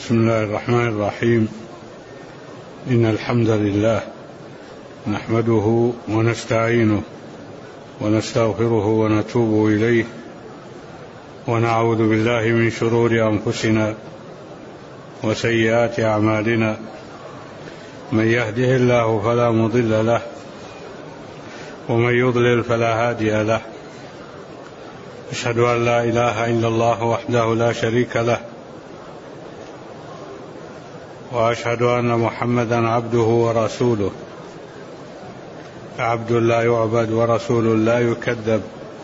بسم الله الرحمن الرحيم. إن الحمد لله نحمده ونستعينه ونستغفره ونتوب إليه ونعوذ بالله من شرور أنفسنا وسيئات أعمالنا. من يهده الله فلا مضل له ومن يضلل فلا هادي له. أشهد أن لا إله إلا الله وحده لا شريك له، وأشهد أن محمدا عبده ورسوله، عبد لا يعبد ورسول لا يكذب،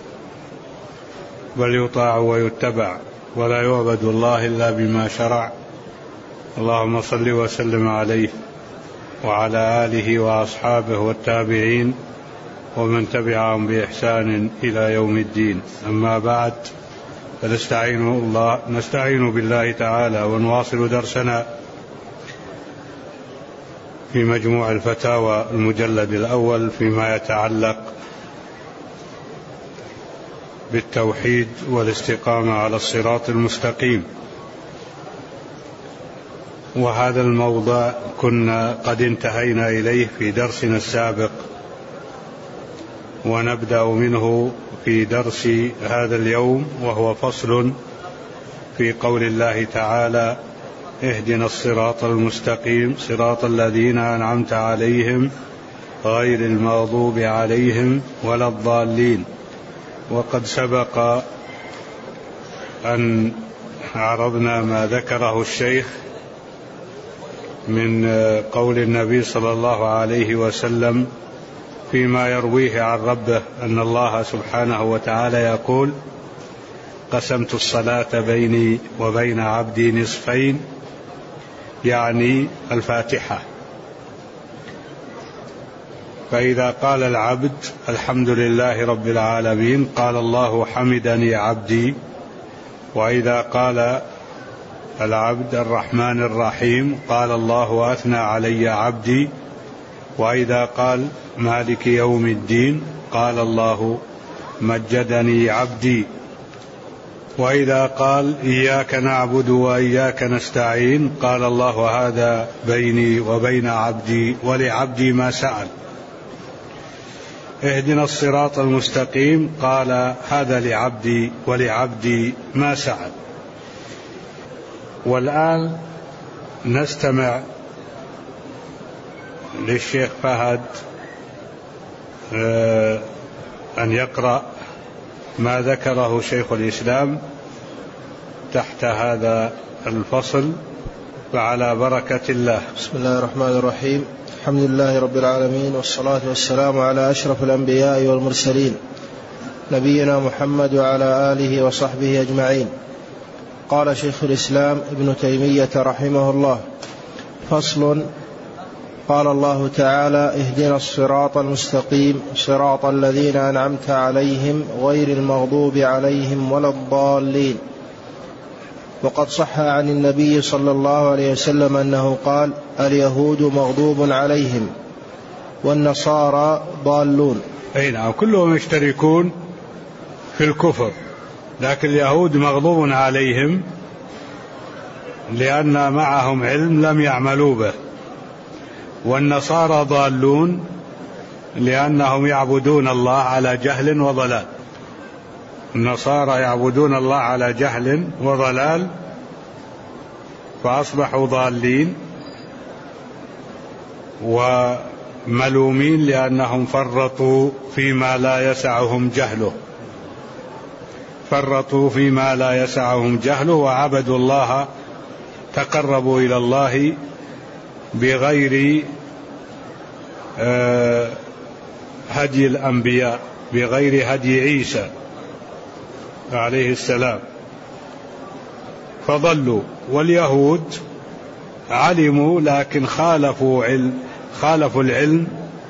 بل يطاع ويتبع، ولا يعبد الله إلا بما شرع. اللهم صل وسلم عليه وعلى آله وأصحابه والتابعين ومن تبعهم بإحسان إلى يوم الدين. أما بعد، فنستعين بالله تعالى ونواصل درسنا في مجموع الفتاوى المجلد الأول فيما يتعلق بالتوحيد والاستقامة على الصراط المستقيم. وهذا الموضوع كنا قد انتهينا إليه في درسنا السابق، ونبدأ منه في درس هذا اليوم، وهو فصل في قول الله تعالى: اهدنا الصراط المستقيم صراط الذين أنعمت عليهم غير المغضوب عليهم ولا الضالين. وقد سبق أن عرضنا ما ذكره الشيخ من قول النبي صلى الله عليه وسلم فيما يرويه عن ربه أن الله سبحانه وتعالى يقول: قسمت الصلاة بيني وبين عبدي نصفين، يعني الفاتحة. فإذا قال العبد الحمد لله رب العالمين قال الله حمدني عبدي، وإذا قال العبد الرحمن الرحيم قال الله أثنى علي عبدي، وإذا قال مالك يوم الدين قال الله مجدني عبدي، وإذا قال إياك نعبد وإياك نستعين قال الله هذا بيني وبين عبدي ولعبدي ما سأل. اهدنا الصراط المستقيم قال هذا لعبدي ولعبدي ما سأل. والآن نستمع للشيخ فهد أن يقرأ ما ذكره شيخ الإسلام تحت هذا الفصل، وعلى بركة الله. بسم الله الرحمن الرحيم. الحمد لله رب العالمين، والصلاة والسلام على أشرف الأنبياء والمرسلين نبينا محمد وعلى آله وصحبه أجمعين. قال شيخ الإسلام ابن تيمية رحمه الله: فصل. قال الله تعالى: اهدنا الصراط المستقيم صراط الذين أنعمت عليهم غير المغضوب عليهم ولا الضالين. وقد صح عن النبي صلى الله عليه وسلم أنه قال: اليهود مغضوب عليهم والنصارى ضالون. أي نعم، كلهم يشتركون في الكفر، لكن اليهود مغضوب عليهم لأن معهم علم لم يعملوا به، والنصارى ضالون لأنهم يعبدون الله على جهل وضلال. النصارى يعبدون الله على جهل وضلال فأصبحوا ضالين وملومين لأنهم فرطوا فيما لا يسعهم جهله، فرطوا فيما لا يسعهم جهله وعبدوا الله، تقربوا إلى الله بغير هدي الأنبياء، بغير هدي عيسى عليه السلام، فضلوا. واليهود علموا لكن خالفوا العلم،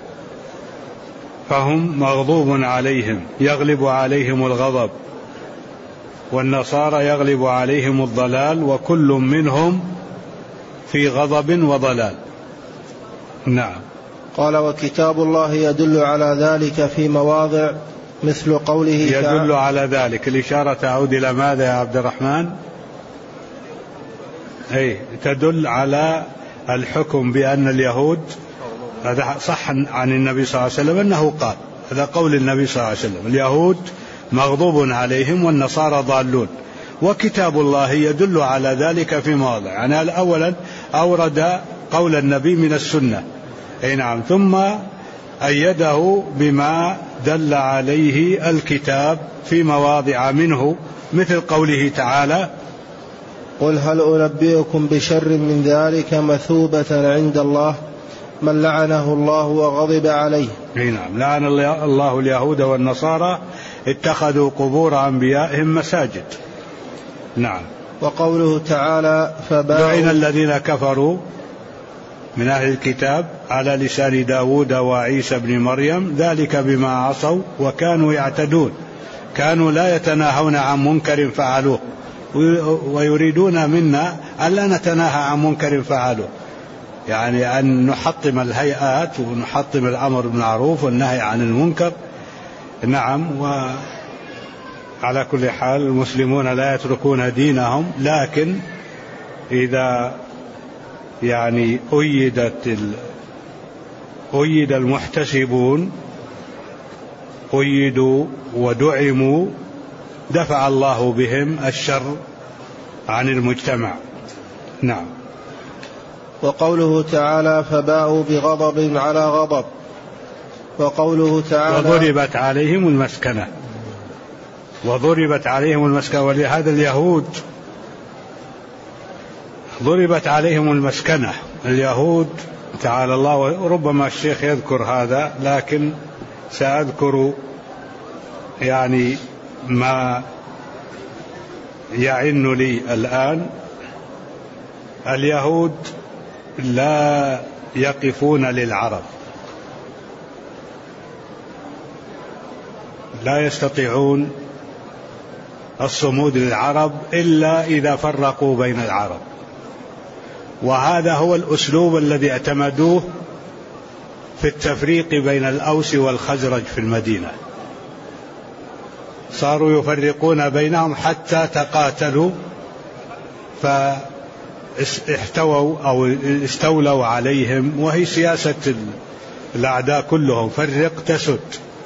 فهم مغضوب عليهم، يغلب عليهم الغضب. والنصارى يغلب عليهم الضلال، وكل منهم في غضب وضلال. نعم. قال: وكتاب الله يدل على ذلك في مواضع، مثل قوله تعالى. يدل على ذلك. الإشارة تعود إلى ماذا يا عبد الرحمن؟ تدل على الحكم بأن اليهود، هذا صح عن النبي صلى الله عليه وسلم أنه قال، هذا قول النبي صلى الله عليه وسلم: اليهود مغضوب عليهم والنصارى ضالون. وكتاب الله يدل على ذلك في مواضع، يعني أولا أورد قول النبي من السنة، نعم، ثم أيده بما دل عليه الكتاب في مواضع منه، مثل قوله تعالى: قل هل أنبئكم بشر من ذلك مثوبة عند الله من لعنه الله وغضب عليه. نعم، لعن الله اليهود والنصارى اتخذوا قبور أنبيائهم مساجد. نعم. وقوله تعالى: لعن الذين كفروا من أهل الكتاب على لسان داود وعيسى بن مريم ذلك بما عصوا وكانوا يعتدون، كانوا لا يتناهون عن منكر فعلوه، ويريدون منا ألا نتناهى عن منكر فعلوه، يعني أن نحطم الهيئات ونحطم الأمر بالمعروف والنهي عن المنكر. نعم. وعلى كل حال المسلمون لا يتركون دينهم، لكن إذا يعني أيد المحتسبون، أيدوا ودعموا، دفع الله بهم الشر عن المجتمع. نعم. وقوله تعالى: فباءوا بغضب على غضب. وقوله تعالى: وضربت عليهم المسكنة. وضربت عليهم المسكنة، ولهذا اليهود ضربت عليهم المسكنة. اليهود تعالى الله، وربما الشيخ يذكر هذا، لكن سأذكر يعني ما يعن لي الآن. اليهود لا يقفون للعرب، لا يستطيعون الصمود للعرب إلا إذا فرقوا بين العرب، وهذا هو الأسلوب الذي اعتمدوه في التفريق بين الأوس والخزرج في المدينة. صاروا يفرقون بينهم حتى تقاتلوا فاحتووا أو استولوا عليهم، وهي سياسة الأعداء كلهم: فرق تسد،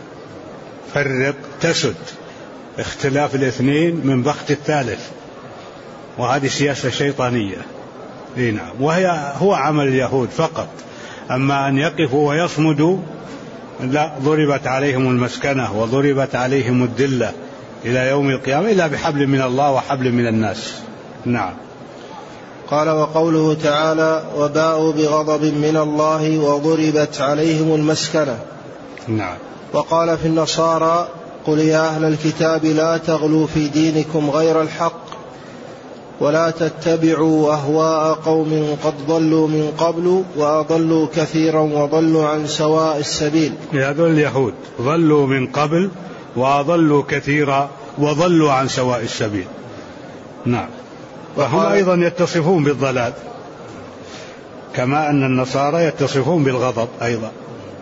فرق تسد، اختلاف الاثنين من بخت الثالث، وهذه سياسة شيطانية. نعم. هو عمل اليهود فقط، أما أن يقفوا ويصمدوا لا، ضربت عليهم المسكنة وضربت عليهم الذلة إلى يوم القيامة إلا بحبل من الله وحبل من الناس. نعم. قال: وقوله تعالى: وباءوا بغضب من الله وضربت عليهم المسكنة. نعم. وقال في النصارى: قل يا أهل الكتاب لا تغلوا في دينكم غير الحق ولا تتبعوا أهواء قوم قد ضلوا من قبل وأضلوا كثيرا وضلوا عن سواء السبيل. هذول اليهود ضلوا من قبل وأضلوا كثيرا وضلوا عن سواء السبيل. نعم. وهم أيضا يتصفون بالضلال، كما أن النصارى يتصفون بالغضب أيضا.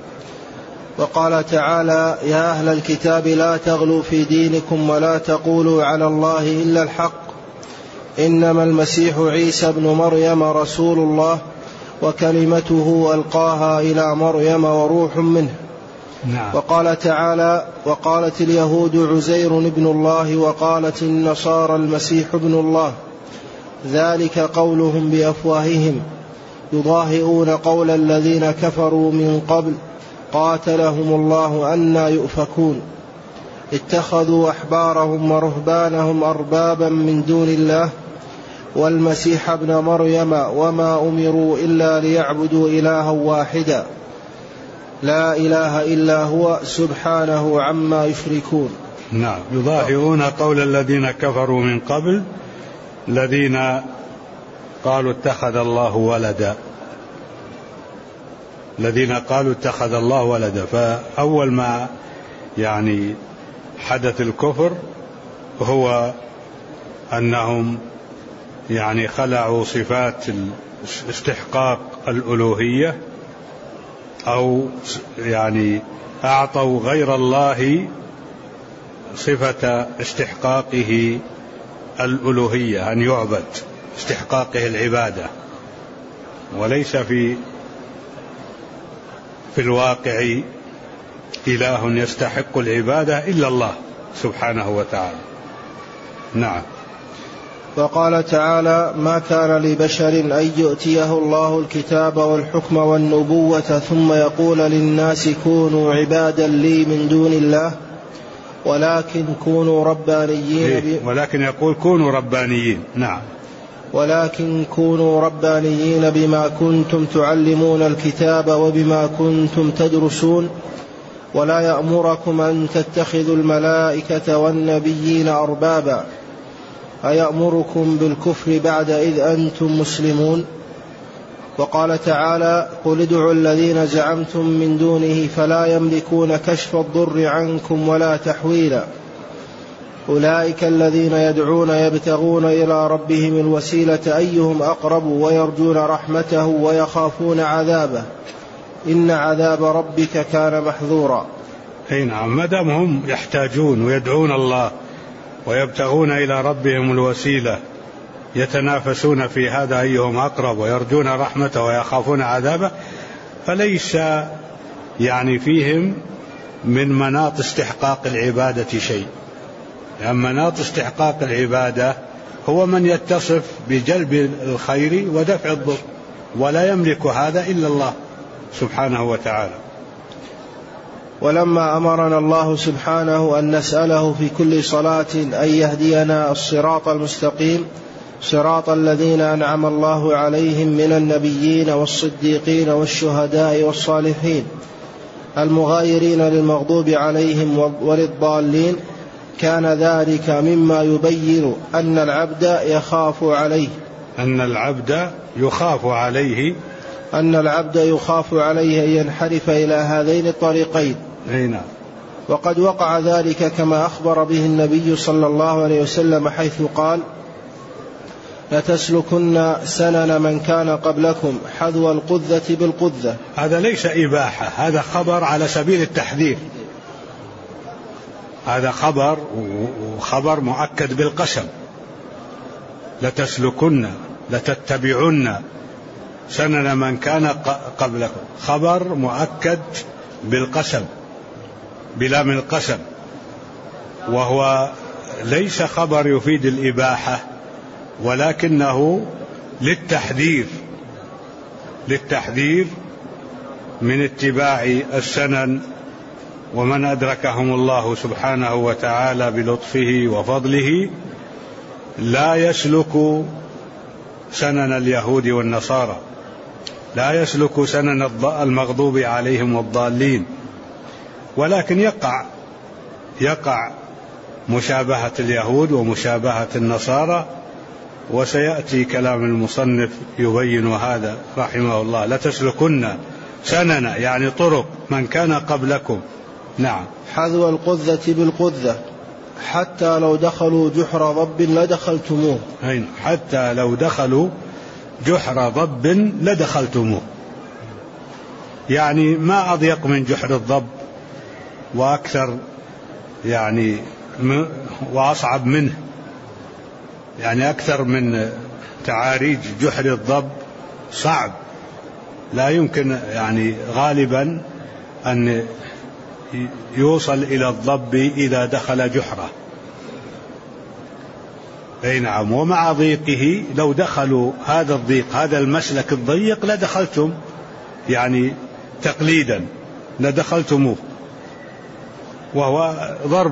وقال تعالى: يا أهل الكتاب لا تغلوا في دينكم ولا تقولوا على الله إلا الحق إنما المسيح عيسى بن مريم رسول الله وكلمته ألقاها إلى مريم وروح منه. نعم. وقال تعالى: وقالت اليهود عزير ابن الله وقالت النصارى المسيح ابن الله ذلك قولهم بأفواههم يضاهئون قول الذين كفروا من قبل قاتلهم الله أنى يؤفكون اتخذوا أحبارهم ورهبانهم أربابا من دون الله والمسيح ابن مريم وما أمروا إلا ليعبدوا إلها واحدا لا إله إلا هو سبحانه عما يشركون. نعم. يضاهئون قول الذين كفروا من قبل، الذين قالوا اتخذ الله ولدا، الذين قالوا اتخذ الله ولدا. فأول ما يعني حدث الكفر هو أنهم يعني خلعوا صفات استحقاق الألوهية، أو يعني أعطوا غير الله صفة استحقاقه الألوهية أن يعبد، استحقاقه العبادة، وليس في الواقع إله يستحق العبادة إلا الله سبحانه وتعالى. نعم. وقال تعالى: ما كان لبشر أن يؤتيه الله الكتاب والحكم والنبوة ثم يقول للناس كونوا عبادا لي من دون الله ولكن كونوا ربانيين ولكن يقول كونوا ربانيين. نعم. ولكن كونوا ربانيين بما كنتم تعلمون الكتاب وبما كنتم تدرسون ولا يأمركم أن تتخذوا الملائكة والنبيين أربابا أيأمركم بالكفر بعد إذ أنتم مسلمون. وقال تعالى: قل ادعوا الذين زعمتم من دونه فلا يملكون كشف الضر عنكم ولا تحويلا أولئك الذين يدعون يبتغون إلى ربهم الوسيلة أيهم أقرب ويرجون رحمته ويخافون عذابه إن عذاب ربك كان محذورا. أي نعم، ما دام هم يحتاجون ويدعون الله ويبتغون إلى ربهم الوسيلة، يتنافسون في هذا أيهم أقرب ويرجون رحمته ويخافون عذابه، فليس يعني فيهم من مناط استحقاق العبادة شيء. لأن مناط استحقاق العبادة هو من يتصف بجلب الخير ودفع الضر، ولا يملك هذا إلا الله سبحانه وتعالى. ولما أمرنا الله سبحانه أن نسأله في كل صلاة أن يهدينا الصراط المستقيم صراط الذين أنعم الله عليهم من النبيين والصديقين والشهداء والصالحين المغايرين للمغضوب عليهم عليهم كان ذلك مما يبين أن العبد يخاف عليه أن ينحرف إلى هذين الطريقين. نعم. وقد وقع ذلك كما أخبر به النبي صلى الله عليه وسلم حيث قال: لتسلكن سنن من كان قبلكم حذو القذة بالقذة. هذا ليس إباحة، هذا خبر على سبيل التحذير، هذا خبر مؤكد بالقسم. لتسلكن لتتبعن سنن من كان قبلكم، خبر مؤكد بالقسم بلام القسم، وهو ليس خبر يفيد الإباحة ولكنه للتحذير من اتباع السنن. ومن أدركهم الله سبحانه وتعالى بلطفه وفضله لا يسلك سنن اليهود والنصارى، لا يسلك سنن المغضوب عليهم والضالين، ولكن يقع مشابهة اليهود ومشابهة النصارى، وسيأتي كلام المصنف يبين هذا رحمه الله. لتسلكن سنن يعني طرق من كان قبلكم. نعم. حذو القذة بالقذة حتى لو دخلوا جحر ضب لدخلتموه. حتى لو دخلوا جحر ضب لدخلتموه، يعني ما أضيق من جحر الضب وأكثر يعني وأصعب منه، يعني أكثر من تعاريج جحر الضب صعب، لا يمكن يعني غالبا أن يوصل إلى الضب إذا دخل جحره. أي نعم. ومع ضيقه لو دخلوا هذا الضيق، هذا المسلك الضيق لدخلتم، يعني تقليدا لدخلتموه. وهو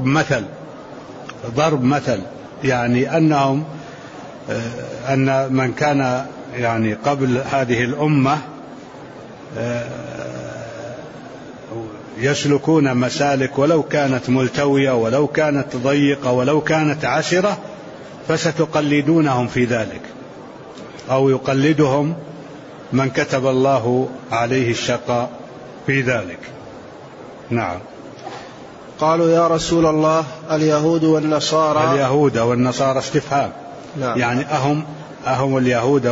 ضرب مثل يعني أن من كان يعني قبل هذه الأمة يسلكون مسالك ولو كانت ملتوية ولو كانت ضيقة ولو كانت عسرة، فستقلدونهم في ذلك، أو يقلدهم من كتب الله عليه الشقاء في ذلك. نعم. قالوا يا رسول الله اليهود والنصارى استفهام. نعم. يعني أهم اليهود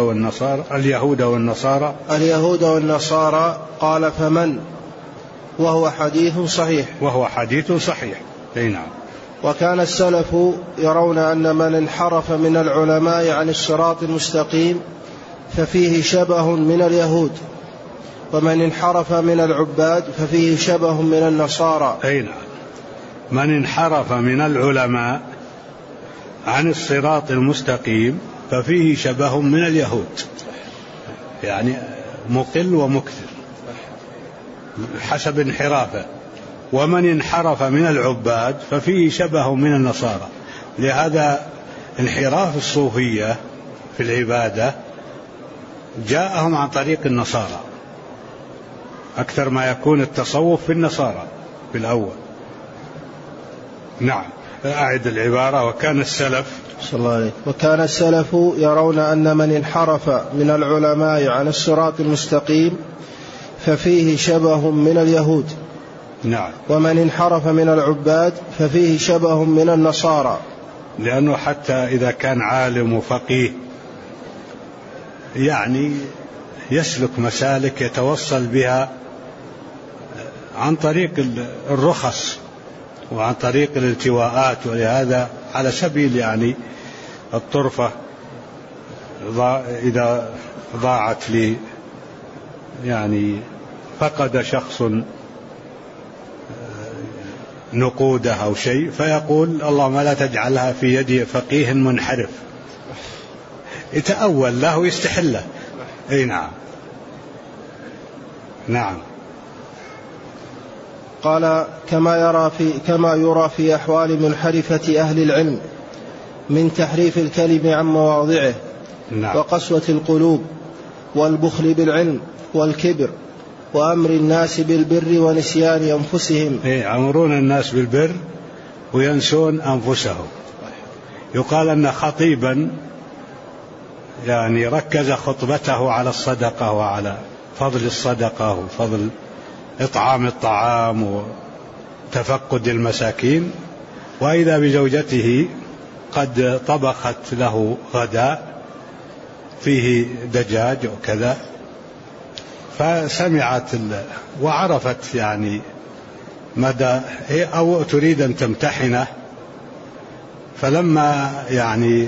والنصارى. قال فمن؟ وهو حديث صحيح. أي نعم. وكان السلف يرون أن من انحرف من العلماء عن الصراط المستقيم ففيه شبه من اليهود، ومن انحرف من العباد ففيه شبه من النصارى. أين من انحرف من العلماء عن الصراط المستقيم ففيه شبه من اليهود، يعني مقل ومكثر حسب انحرافه. ومن انحرف من العباد ففيه شبه من النصارى. لهذا انحراف الصوفية في العبادة جاءهم عن طريق النصارى، أكثر ما يكون التصوف في النصارى في الأول. نعم، أعد العبارة. وكان السلف صلى الله عليه وكان السلف يرون أن من انحرف من العلماء عن الصراط المستقيم ففيه شبه من اليهود. نعم. ومن انحرف من العباد ففيه شبه من النصارى. لأنه حتى إذا كان عالم وفقيه يعني يسلك مسالك يتوصل بها عن طريق الرخص وعن طريق الالتواءات، ولهذا على سبيل يعني الطرفة إذا ضاعت لي يعني فقد شخص نقوده أو شيء فيقول اللهم لا تجعلها في يد فقيه منحرف، يتأول له ويستحله. أي نعم. نعم. قال كما يرى في أحوال منحرفة أهل العلم من تحريف الكلم عن مواضعه. نعم. وقسوة القلوب والبخل بالعلم والكبر وأمر الناس بالبر ونسيان أنفسهم. يأمرون الناس بالبر وينسون أنفسهم. يقال أن خطيبا يعني ركز خطبته على الصدقة وعلى فضل الصدقة وفضل إطعام الطعام وتفقد المساكين، وإذا بزوجته قد طبخت له غداء فيه دجاج وكذا، فسمعت وعرفت يعني مدى أو تريد أن تمتحنه، فلما يعني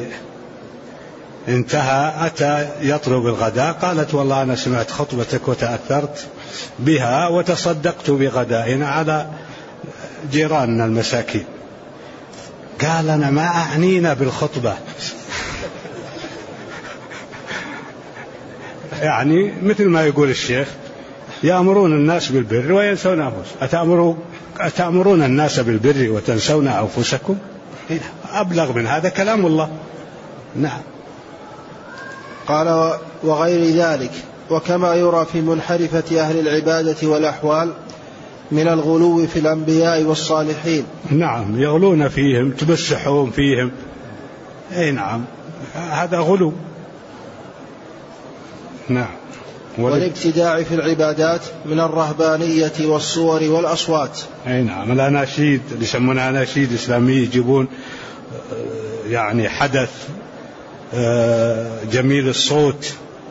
انتهى أتى يطلب الغداء، قالت والله أنا سمعت خطبتك وتأثرت بها وتصدقت بغدائنا على جيراننا المساكين. قال أنا ما أعنينا بالخطبة يعني مثل ما يقول الشيخ يأمرون الناس بالبر وينسون أنفسهم. أتأمرون الناس بالبر وتنسون أنفسكم؟ أبلغ من هذا كلام الله. نعم. قال وغير ذلك. وكما يرى في منحرفة أهل العبادة والأحوال من الغلو في الأنبياء والصالحين. نعم، يغلون فيهم، تمسحون فيهم. أي نعم، هذا غلو. نعم. والابتداع في العبادات من الرهبانية والصور والأصوات. أي نعم، الأناشيد اللي يسمونها أناشيد إسلامية، يجيبون يعني حدث جميل الصوت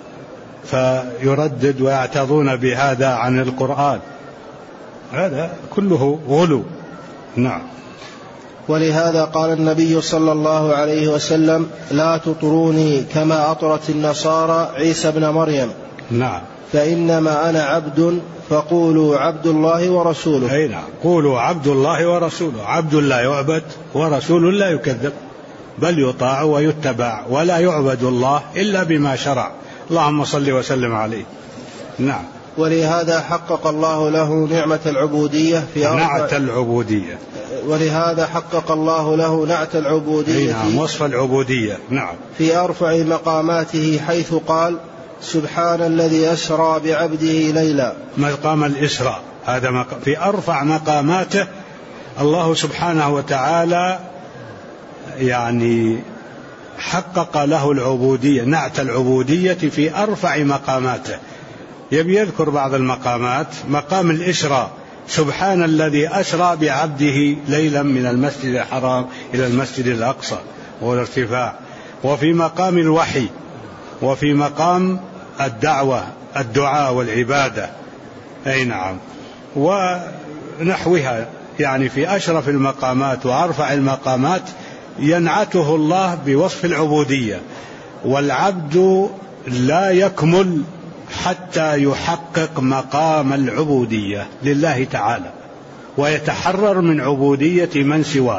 فيردد ويعتذون بهذا عن القرآن، هذا كله غلو. نعم. ولهذا قال النبي صلى الله عليه وسلم لا تطروني كما أطرت النصارى عيسى ابن مريم. نعم. فإنما أنا عبد فقولوا عبد الله ورسوله. أي نعم، قولوا عبد الله ورسوله. عبد لا يعبد ورسول لا يكذب، بل يطاع ويتبع، ولا يعبد الله إلا بما شرع. اللهم صل وسلم عليه. نعم. ولهذا حقق الله له نعمة العبودية في نعت العبودية. ولهذا حقق الله له نعت العبودية. نعم، وصف العبودية. نعم. في أرفع مقاماته حيث قال سبحان الذي أسرى بعبده ليلا. مقام الإسراء هذا في أرفع مقاماته. الله سبحانه وتعالى يعني حقق له العبودية، نعت العبودية في أرفع مقاماته. يبي يذكر بعض المقامات. مقام الإسراء، سبحان الذي أسرى بعبده ليلا من المسجد الحرام إلى المسجد الأقصى، والارتفاع. وفي مقام الوحي، وفي مقام الدعوة، الدعاء والعبادة. أي نعم، ونحوها يعني في أشرف المقامات وأرفع المقامات ينعته الله بوصف العبودية، والعبد لا يكمل حتى يحقق مقام العبودية لله تعالى ويتحرر من عبودية من سواه.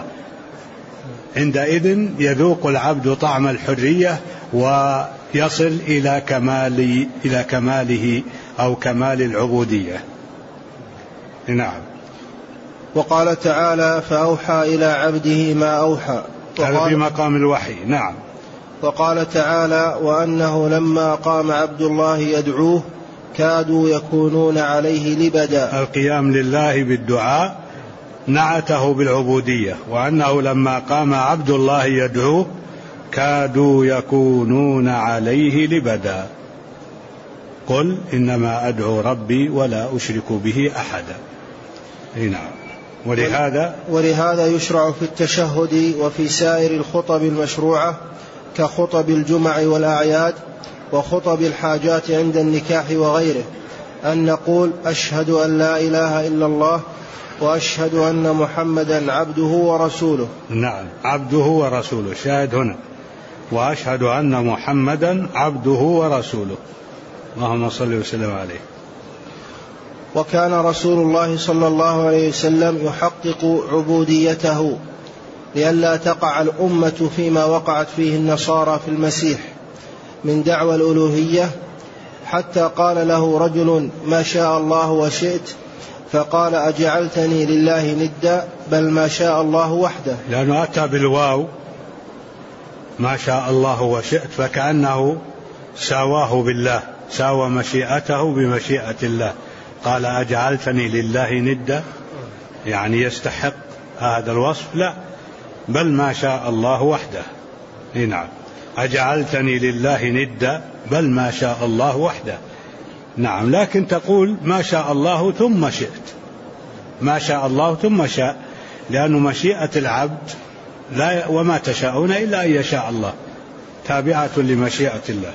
عندئذ يذوق العبد طعم الحرية ويصل إلى كماله أو كمال العبودية. نعم. وقال تعالى: فأوحى إلى عبده ما أوحى. هذا في مقام الوحي. نعم. وقال تعالى: وأنه لما قام عبد الله يدعوه كادوا يكونون عليه لبدا. القيام لله بالدعاء نعته بالعبودية، وأنه لما قام عبد الله يدعوه كادوا يكونون عليه لبدا. قل إنما أدعو ربي ولا أشرك به أحدا. نعم. ولهذا يشرع في التشهد وفي سائر الخطب المشروعة كخطب الجمع والأعياد وخطب الحاجات عند النكاح وغيره أن نقول: أشهد أن لا إله إلا الله وأشهد أن محمدا عبده ورسوله. نعم، عبده ورسوله، شاهد هنا: وأشهد أن محمدا عبده ورسوله. اللهم صل وسلم عليه. وكان رسول الله صلى الله عليه وسلم يحقق عبوديته لئلا تقع الأمة فيما وقعت فيه النصارى في المسيح من دعوى الألوهية، حتى قال له رجل: ما شاء الله وشئت، فقال: أجعلتني لله ندا، بل ما شاء الله وحده. لأنه أتى بالواو ما شاء الله وشئت، فكأنه ساواه بالله، ساوى مشيئته بمشيئة الله. قال: أجعلتني لله ندا، يعني يستحق هذا الوصف؟ لا، بل ما شاء الله وحده. نعم، أجعلتني لله ندا، بل ما شاء الله وحده. نعم، لكن تقول ما شاء الله ثم شئت، ما شاء الله ثم شاء، لأن مشيئة العبد لا، وما تشاءون إلا أن يشاء الله، تابعة لمشيئة الله.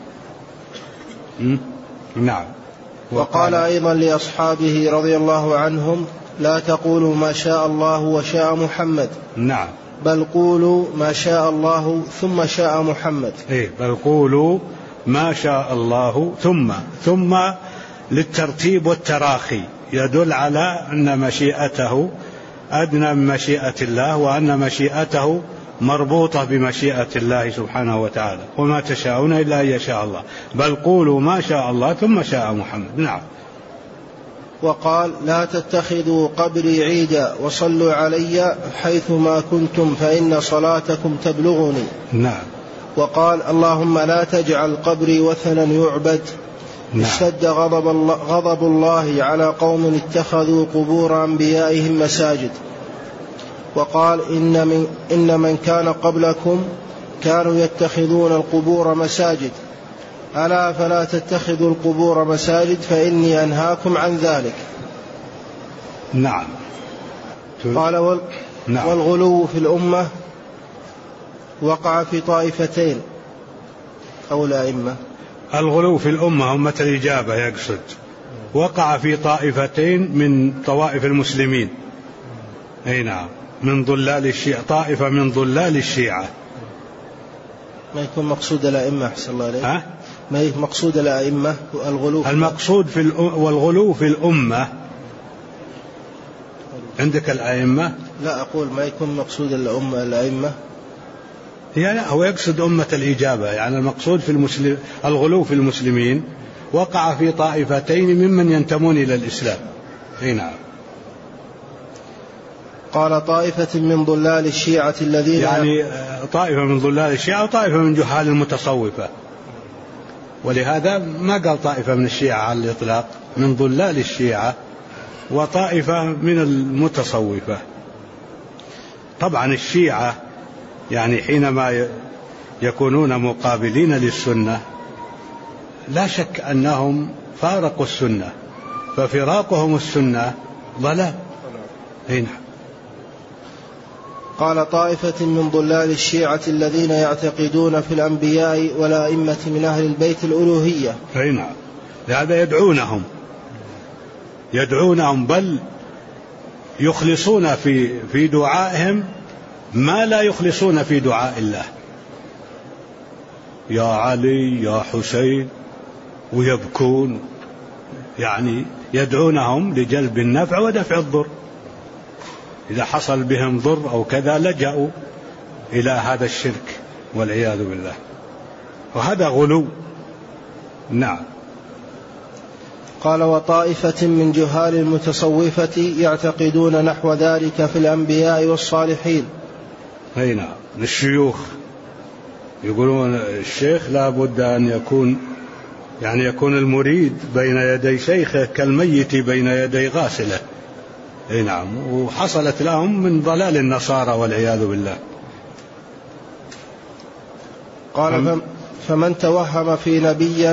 نعم. وقال أيضا لأصحابه رضي الله عنهم: لا تقولوا ما شاء الله وشاء محمد. نعم، بل قولوا ما شاء الله ثم شاء محمد. بل قولوا ما شاء الله ثم للترتيب والتراخي، يدل على أن مشيئته أدنى من مشيئة الله، وأن مشيئته مربوطة بمشيئة الله سبحانه وتعالى. وما تشاءون إلا أن يشاء الله، بل قولوا ما شاء الله ثم شاء محمد. نعم. وقال: لا تتخذوا قبري عيدا وصلوا علي حيثما كنتم فإن صلاتكم تبلغني. نعم. وقال: اللهم لا تجعل قبري وثنا يعبد. نعم. اشتد غضب الله على قوم اتخذوا قبور أنبيائهم مساجد. وقال: إن من كان قبلكم كانوا يتخذون القبور مساجد، ألا فلا تتخذوا القبور مساجد فإني أنهاكم عن ذلك. نعم. قال: نعم. والغلو في الأمة وقع في طائفتين أو الأئمة. الغلو في الأمة أمة الإجابة يقصد، وقع في طائفتين من طوائف المسلمين. أي نعم، من ضلال الشيعة، طائفة من ضلال الشيعة. ما يكون مقصود الأئمة؟ أحسن الله عليك. ما يكون مقصود الأئمة الغلو؟ المقصود والغلو في الأمة عندك الأئمة؟ لا، أقول ما يكون مقصود الأئمة. لا، هو يقصد أمة الإجابة، يعني المقصود في الغلو في المسلمين وقع في طائفتين ممن ينتمون إلى الإسلام. نعم. قال: طائفة من ضلال الشيعة الذين، يعني طائفة من ضلال الشيعة وطائفة من جهال المتصوفة، ولهذا ما قال طائفة من الشيعة على الإطلاق، من ضلال الشيعة وطائفة من المتصوفة. طبعا الشيعة يعني حينما يكونون مقابلين للسنة لا شك أنهم فارقوا السنة، ففراقهم السنة ضلال. نعم. قال: طائفة من ضلال الشيعة الذين يعتقدون في الأنبياء والأئمة من أهل البيت الألوهية. نعم، لهذا يدعونهم، بل يخلصون في دعائهم ما لا يخلصون في دعاء الله، يا علي يا حسين، ويبكون، يعني يدعونهم لجلب النفع ودفع الضر. إذا حصل بهم ضر أو كذا لجأوا إلى هذا الشرك والعياذ بالله، وهذا غلو. نعم. قال: وطائفة من جهال المتصوفة يعتقدون نحو ذلك في الأنبياء والصالحين. أي نعم، الشيوخ يقولون الشيخ لا بد أن يكون المريد بين يدي شيخه كالميت بين يدي غاسله. أي نعم، وحصلت لهم من ضلال النصارى والعياذ بالله. قال: فمن توهم في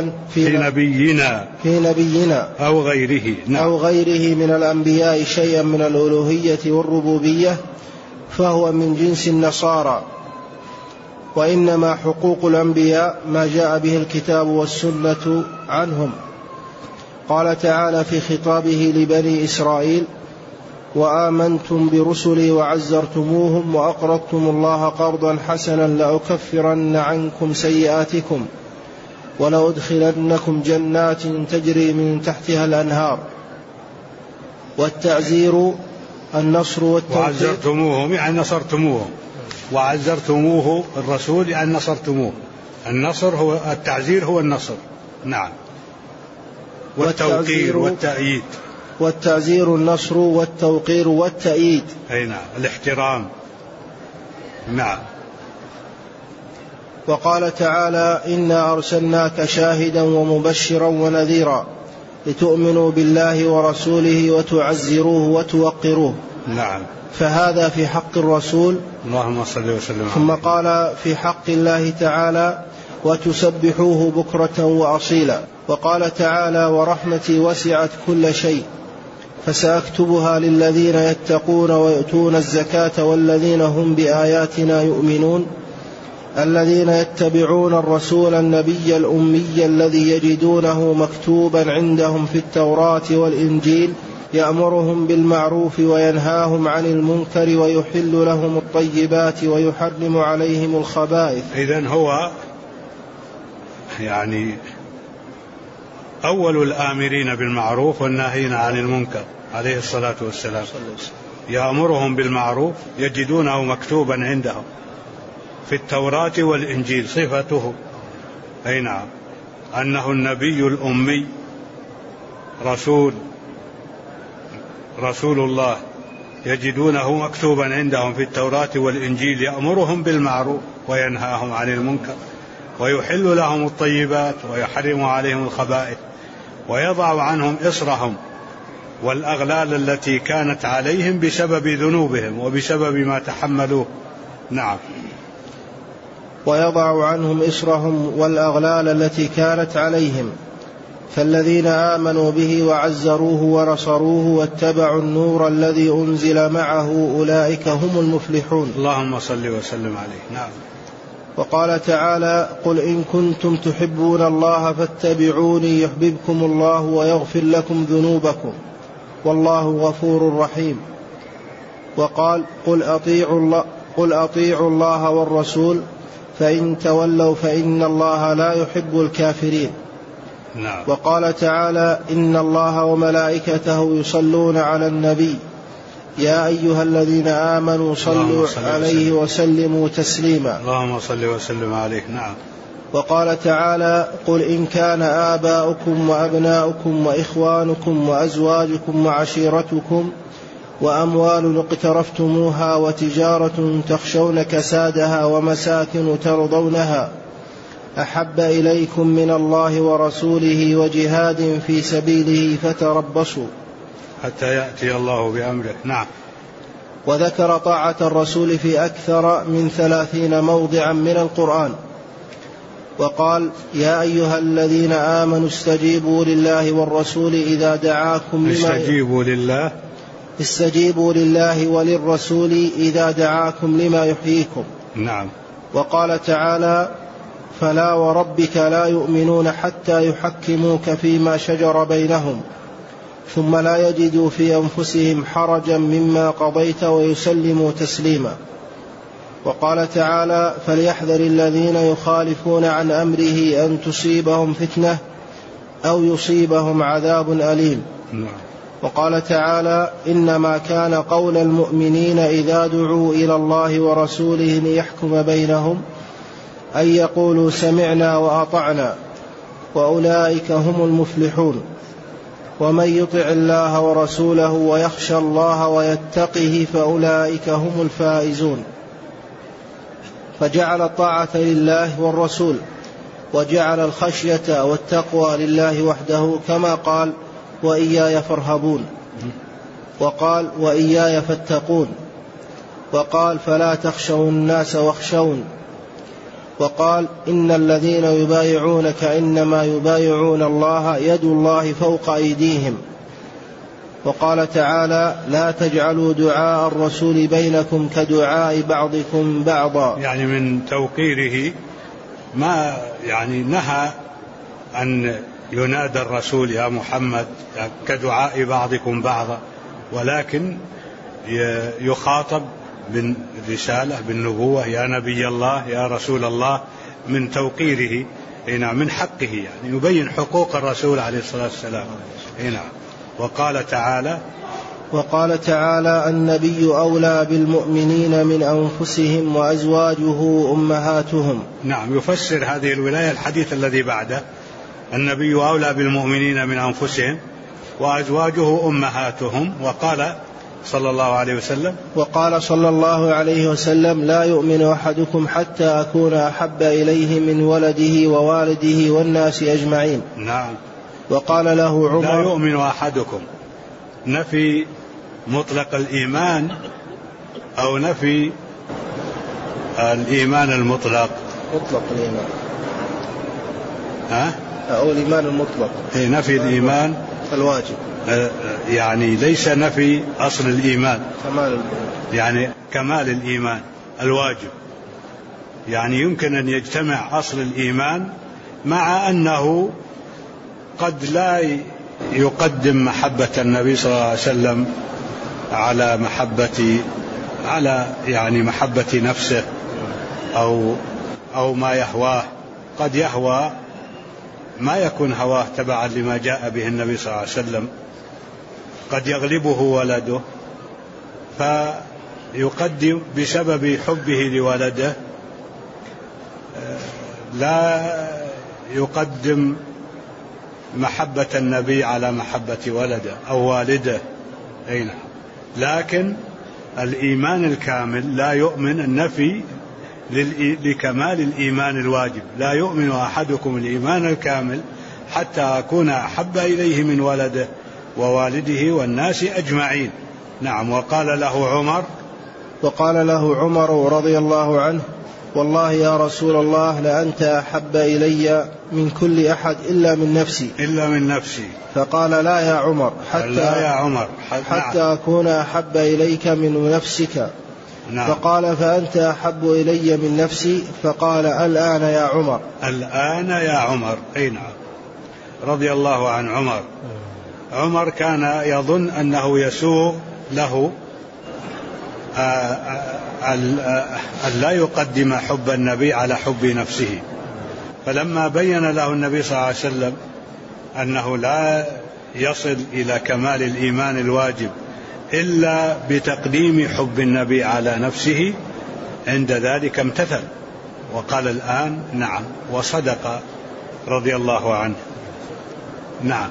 نبينا أو غيره، نعم، أو غيره من الأنبياء شيئا من الألوهية والربوبية فهو من جنس النصارى، وإنما حقوق الأنبياء ما جاء به الكتاب والسنة عنهم. قال تعالى في خطابه لبني إسرائيل: وآمنتم برسلي وعزرتموهم وأقرضتم الله قرضا حسنا لأكفرن عنكم سيئاتكم ولأدخلنكم جنات تجري من تحتها الأنهار. والتعزير النصر والتوفيق. وعزرتموهم يعني نصرتموهم، وعزرتموه الرسول يعني نصرتموه. النصر هو التعزير، هو النصر. نعم. والتوقير والتأييد. والتعزير النصر والتوقير والتأييد. أي نعم، الاحترام. نعم. وقال تعالى: إنا أرسلناك شاهدا ومبشرا ونذيرا لتؤمنوا بالله ورسوله وتعزروه وتوقروه. نعم. فهذا في حق الرسول. اللهم صل وسلم. ثم قال في حق الله تعالى: وتسبحوه بكرة وأصيلا. وقال تعالى: ورحمتي وسعت كل شيء فسأكتبها للذين يتقون ويؤتون الزكاة والذين هم بآياتنا يؤمنون الذين يتبعون الرسول النبي الأمي الذي يجدونه مكتوبا عندهم في التوراة والإنجيل يأمرهم بالمعروف وينهاهم عن المنكر ويحل لهم الطيبات ويحرم عليهم الخبائث. إذن هو يعني أول الآمرين بالمعروف والناهين عن المنكر عليه الصلاة والسلام. يأمرهم بالمعروف، يجدونه مكتوبا عندهم في التوراة والإنجيل، صفته أي نعم أنه النبي الأمي، رسول الله، يجدونه مكتوبا عندهم في التوراة والإنجيل يأمرهم بالمعروف وينهاهم عن المنكر ويحل لهم الطيبات ويحرم عليهم الخبائث ويضع عنهم إصرهم والأغلال التي كانت عليهم بسبب ذنوبهم وبسبب ما تحملوه. نعم. ويضع عنهم إصرهم والأغلال التي كانت عليهم. فالذين آمنوا به وعزروه ونصروه واتبعوا النور الذي أنزل معه أولئك هم المفلحون. اللهم صل وسلم عليه. نعم. وقال تعالى: قل إن كنتم تحبون الله فاتبعوني يحببكم الله ويغفر لكم ذنوبكم والله غفور رحيم. وقال: قل أطيعوا الله والرسول فإن تولوا فإن الله لا يحب الكافرين. نعم. وقال تعالى: إن الله وملائكته يصلون على النبي يا أيها الذين آمنوا صلوا عليه وسلموا تسليما. اللهم صل وسلم عليه. نعم. وقال تعالى: قل إن كان آباؤكم وأبناؤكم وإخوانكم وأزواجكم وعشيرتكم وأموال اقترفتموها وتجارة تخشون كسادها ومساكن ترضونها أحب إليكم من الله ورسوله وجهاد في سبيله فتربصوا حتى يأتي الله بأمره. نعم. وذكر طاعة الرسول في أكثر من 30 موضعا من القرآن، وقال: يا أيها الذين آمنوا استجيبوا لله والرسول إذا دعاكم استجيبوا لله وللرسول إذا دعاكم لما يحييكم. نعم. وقال تعالى: فلا وربك لا يؤمنون حتى يحكموك فيما شجر بينهم ثم لا يجدوا في أنفسهم حرجا مما قضيت ويسلموا تسليما. وقال تعالى: فليحذر الذين يخالفون عن أمره أن تصيبهم فتنة أو يصيبهم عذاب أليم. وقال تعالى: إنما كان قول المؤمنين إذا دعوا إلى الله ورسوله ليحكم بينهم أن يقولوا سمعنا وأطعنا وأولئك هم المفلحون. ومن يطع الله ورسوله ويخشى الله ويتقه فأولئك هم الفائزون. فجعل الطاعة لله والرسول، وجعل الخشية والتقوى لله وحده، كما قال: وإياي فارهبون، وقال: وإياي فاتقون، وقال: فلا تخشوا الناس واخشون، وقال: إن الذين يبايعونك إنما يبايعون الله يد الله فوق أيديهم. وقال تعالى: لا تجعلوا دعاء الرسول بينكم كدعاء بعضكم بعضا. يعني من توقيره ما يعني نهى أن ينادى الرسول يا محمد كدعاء بعضكم بعضا، ولكن يخاطب بالرسالة بالنبوة يا نبي الله يا رسول الله، من توقيره هنا من حقه، يعني يبين حقوق الرسول عليه الصلاة والسلام هنا. وقال تعالى: النبي أولى بالمؤمنين من أنفسهم وأزواجه أمهاتهم. نعم، يفسر هذه الولاية الحديث الذي بعده: النبي أولى بالمؤمنين من أنفسهم وأزواجه أمهاتهم. وقال صلى الله عليه وسلم: لا يؤمن أحدكم حتى أكون أحب إليه من ولده ووالده والناس أجمعين. نعم. وقال له عمر: لا يؤمن أحدكم، نفي مطلق الإيمان أو نفي الإيمان المطلق؟ مطلق الإيمان. أو الإيمان المطلق. نفي الإيمان الواجب، يعني ليس نفي أصل الإيمان، يعني كمال الإيمان الواجب. يعني يمكن أن يجتمع أصل الإيمان مع أنه قد لا يقدم محبة النبي صلى الله عليه وسلم على محبة نفسه أو ما يهواه. قد يهوى ما يكون هواه تبعا لما جاء به النبي صلى الله عليه وسلم، قد يغلبه ولده فيقدم بسبب حبه لولده، لا يقدم محبة النبي على محبة ولده أو والده. لكن الإيمان الكامل لا يؤمن النفي لكمال الإيمان الواجب. لا يؤمن أحدكم الإيمان الكامل حتى أكون أحب إليه من ولده ووالده والناس أجمعين. نعم. وقال له عمر رضي الله عنه: والله يا رسول الله لأنت أحب إلي من كل أحد إلا من نفسي. فقال: لا يا عمر حتى أكون أحب إليك من نفسك. نعم. فقال: فأنت أحب إلي من نفسي. فقال: الآن يا عمر. نعم. رضي الله عن عمر. عمر كان يظن أنه يسوغ له أن لا يقدم حب النبي على حب نفسه، فلما بين له النبي صلى الله عليه وسلم أنه لا يصل إلى كمال الإيمان الواجب إلا بتقديم حب النبي على نفسه، عند ذلك امتثل وقال: الآن نعم. وصدق رضي الله عنه. نعم.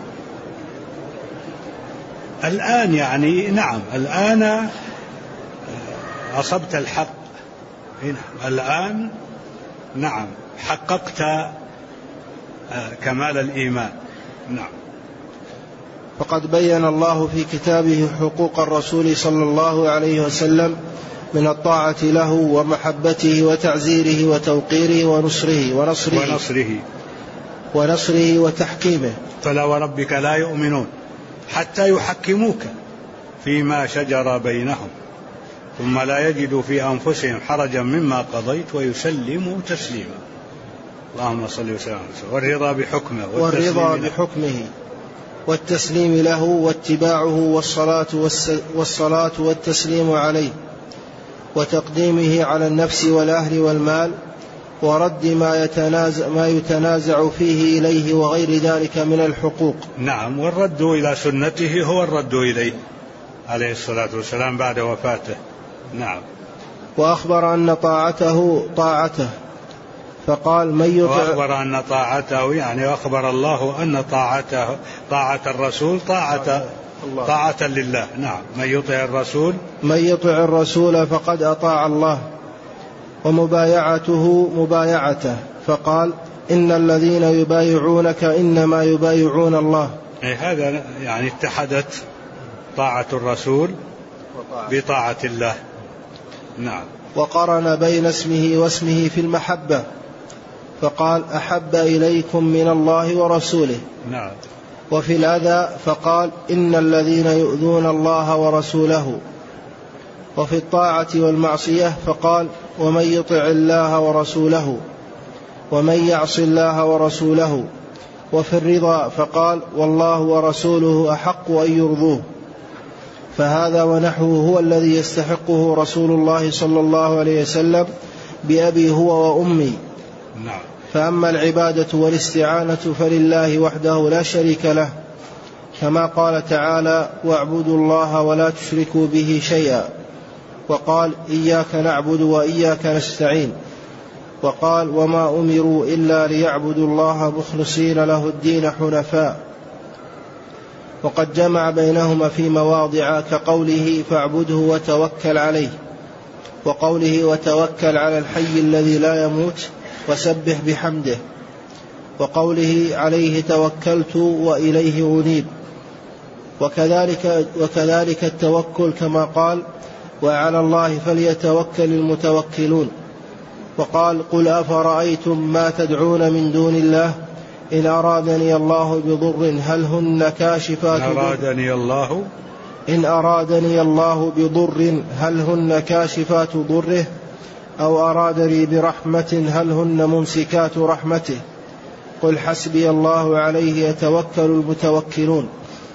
الآن يعني نعم، الآن أصبت الحق. الآن نعم حققت كمال الإيمان. نعم. فقد بين الله في كتابه حقوق الرسول صلى الله عليه وسلم من الطاعة له ومحبته وتعزيره وتوقيره ونصره وتحكيمه. فلا وربك لا يؤمنون حتى يحكموك فيما شجر بينهم ثم لا يجدوا في أنفسهم حرجا مما قضيت ويسلموا تسليما. اللهم صل وسلم. والرضا بحكمه والتسليم له واتباعه والصلاة والتسليم عليه، وتقديمه على النفس والأهل والمال، ورد ما يتنازع فيه إليه وغير ذلك من الحقوق. نعم، والرد إلى سنته هو الرد إليه عليه الصلاة والسلام بعد وفاته. نعم. وأخبر أن طاعته فقال من يطع، وأخبر أن طاعته يعني أخبر الله أن طاعة الرسول طاعة لله. نعم. من يطع الرسول فقد أطاع الله، ومبايعته مبايعته، فقال إن الذين يبايعونك إنما يبايعون الله. هذا يعني اتحدت طاعة الرسول بطاعة الله. نعم. وقرن بين اسمه واسمه في المحبة، فقال أحب إليكم من الله ورسوله. نعم. وفي الأذى فقال إن الذين يؤذون الله ورسوله. وفي الطاعة والمعصية فقال ومن يطع الله ورسوله ومن يعص الله ورسوله. وفي الرضا فقال والله ورسوله أحق أن يرضوه. فهذا ونحوه هو الذي يستحقه رسول الله صلى الله عليه وسلم بأبي هو وأمي. نعم. فأما العبادة والاستعانة فلله وحده لا شريك له، كما قال تعالى واعبدوا الله ولا تشركوا به شيئا، وقال إياك نعبد وإياك نستعين، وقال وما أمروا إلا ليعبدوا الله مخلصين له الدين حنفاء. وقد جمع بينهما في مواضع كقوله فاعبده وتوكل عليه، وقوله وتوكل على الحي الذي لا يموت وسبح بحمده، وقوله عليه توكلت وإليه أنيب. وكذلك التوكل كما قال وعلى الله فليتوكل المتوكلون. وقال قل أفرأيتم ما تدعون من دون الله إن أرادني الله بضر هل هن كاشفات هل هن كاشفات ضره أو أرادني برحمة هل هن ممسكات رحمته قل حسبي الله عليه يتوكل المتوكلون.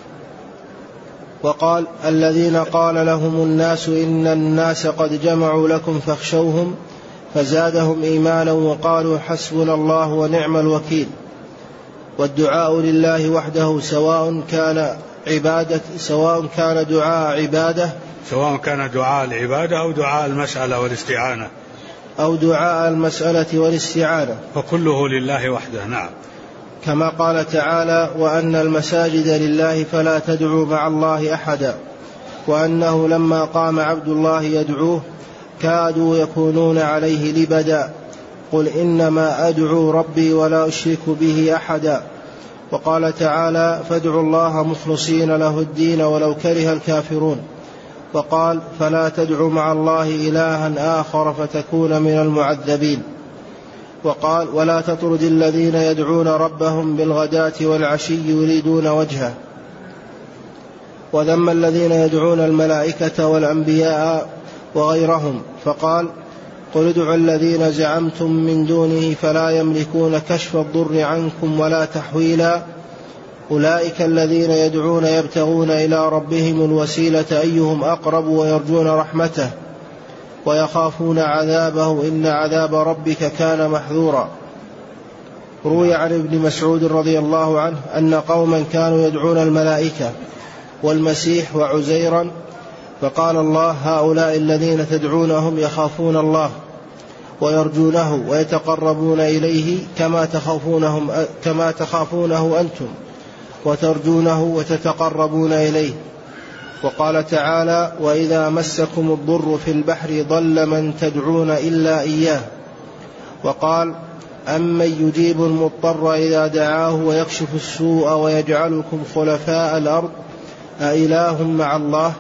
وقال الذين قال لهم الناس إن الناس قد جمعوا لكم فاخشوهم فزادهم إيمانا وقالوا حسبنا الله ونعم الوكيل. والدعاء لله وحده سواء كان دعاء العبادة أو دعاء المسألة والاستعانة فكله لله وحده. نعم. كما قال تعالى وأن المساجد لله فلا تدعوا مع الله أحدا، وأنه لما قام عبد الله يدعوه كادوا يكونون عليه لبدا قل إنما أدعو ربي ولا أشرك به أحدا. وقال تعالى فادعوا الله مخلصين له الدين ولو كره الكافرون. وقال فلا تدعوا مع الله إلها آخر فتكون من المعذبين. وقال ولا تطرد الذين يدعون ربهم بالغداة والعشي يريدون وجهه. وذم الذين يدعون الملائكة والأنبياء وغيرهم فقال قل ادعوا الذين زعمتم من دونه فلا يملكون كشف الضر عنكم ولا تحويلا أولئك الذين يدعون يبتغون إلى ربهم الوسيلة أيهم أقرب ويرجون رحمته ويخافون عذابه إن عذاب ربك كان محذورا. روي عن ابن مسعود رضي الله عنه أن قوما كانوا يدعون الملائكة والمسيح وعزيرا فقال الله هؤلاء الذين تدعونهم يخافون الله ويرجونه ويتقربون إليه كما تخافونه أنتم وترجونه وتتقربون إليه. وقال تعالى وإذا مسكم الضر في البحر ضل من تدعون إلا إياه. وقال أمن يجيب المضطر إذا دعاه ويكشف السوء ويجعلكم خلفاء الأرض أإله مع الله.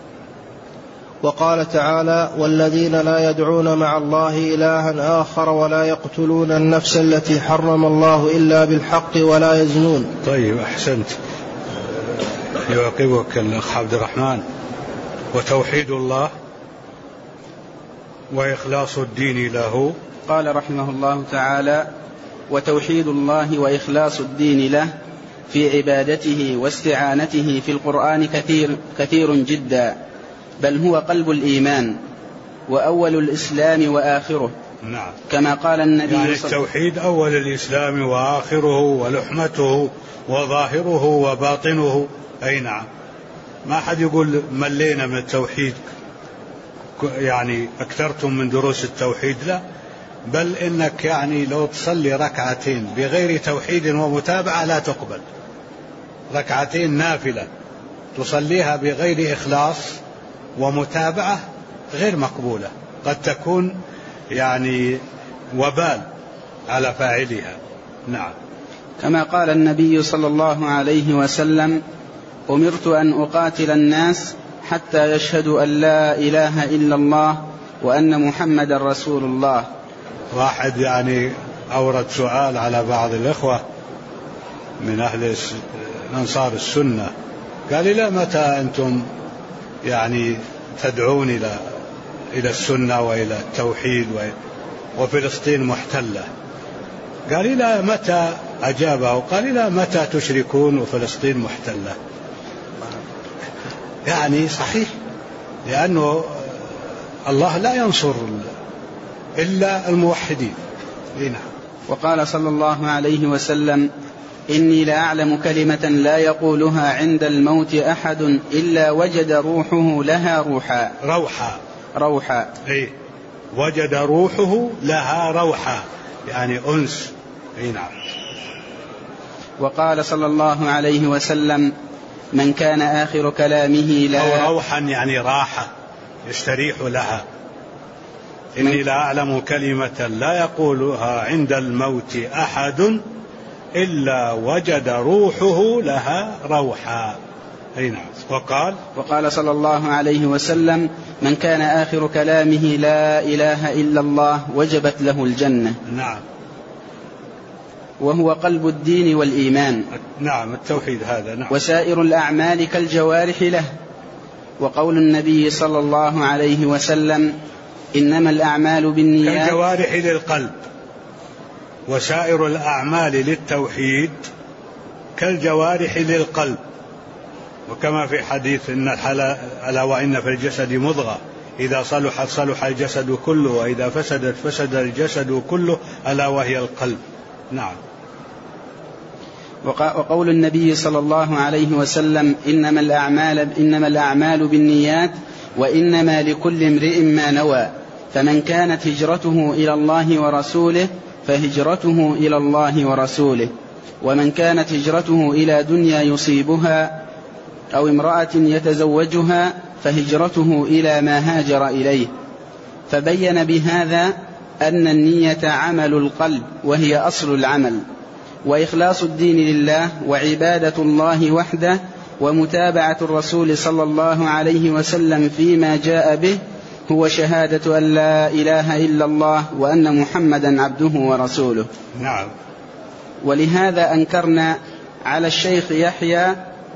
وقال تعالى والذين لا يدعون مع الله إلها آخر ولا يقتلون النفس التي حرم الله إلا بالحق ولا يزنون. طيب أحسنت. يعقبك الأخ عبد الرحمن. وتوحيد الله وإخلاص الدين له. قال رحمه الله تعالى وتوحيد الله وإخلاص الدين له في عبادته واستعانته في القرآن كثير جدا، بل هو قلب الإيمان وأول الإسلام وآخره. نعم. كما قال النبي يعني التوحيد أول الإسلام وآخره ولحمته وظاهره وباطنه. أي نعم. ما حد يقول ملينا من التوحيد، يعني أكثرتم من دروس التوحيد، لا، بل إنك يعني لو تصلي ركعتين بغير توحيد ومتابعة لا تقبل. ركعتين نافلة تصليها بغير إخلاص ومتابعة غير مقبولة، قد تكون يعني وبال على فاعلها. نعم. كما قال النبي صلى الله عليه وسلم: أمرت أن أقاتل الناس حتى يشهدوا أن لا إله إلا الله وأن محمد رسول الله. واحد يعني أورد سؤال على بعض الإخوة من أهل أنصار السنة، قال لي: لا، متى أنتم يعني تدعون إلى السنة وإلى التوحيد وفلسطين محتلة؟ قال لي: لا، متى أجابه؟ قال لي: لا، متى تشركون وفلسطين محتلة؟ يعني صحيح، لأنه الله لا ينصر إلا الموحدين. نعم. وقال صلى الله عليه وسلم: إني لأعلم كلمة لا يقولها عند الموت أحد إلا وجد روحه لها روحا. إيه، وجد روحه لها روحا، يعني أنس. نعم. وقال صلى الله عليه وسلم: من كان آخر كلامه لا، أو روحا يعني راحة يستريح لها. إني لأعلم كلمة لا يقولها عند الموت أحد إلا وجد روحه لها روحا. أي نعم. وقال صلى الله عليه وسلم: من كان آخر كلامه لا إله إلا الله وجبت له الجنة. نعم. وهو قلب الدين والإيمان. نعم، التوحيد هذا. نعم. وسائر الأعمال كالجوارح له. وقول النبي صلى الله عليه وسلم: إنما الأعمال بالنيات. كالجوارح للقلب، وسائر الأعمال للتوحيد كالجوارح للقلب. وكما في حديث إن ألا وإن في الجسد مضغة إذا صلحت صلح الجسد كله وإذا فسدت فسد الجسد كله ألا وهي القلب. نعم. وقول النبي صلى الله عليه وسلم: إنما الأعمال بالنيات وإنما لكل امرئ ما نوى، فمن كانت هجرته إلى الله ورسوله فهجرته إلى الله ورسوله، ومن كانت هجرته إلى دنيا يصيبها أو امرأة يتزوجها فهجرته إلى ما هاجر إليه. فبين بهذا أن النية عمل القلب وهي أصل العمل، وإخلاص الدين لله وعبادة الله وحده ومتابعة الرسول صلى الله عليه وسلم فيما جاء به هو شهادة أن لا إله إلا الله وأن محمدا عبده ورسوله. نعم. ولهذا أنكرنا على الشيخ يحيى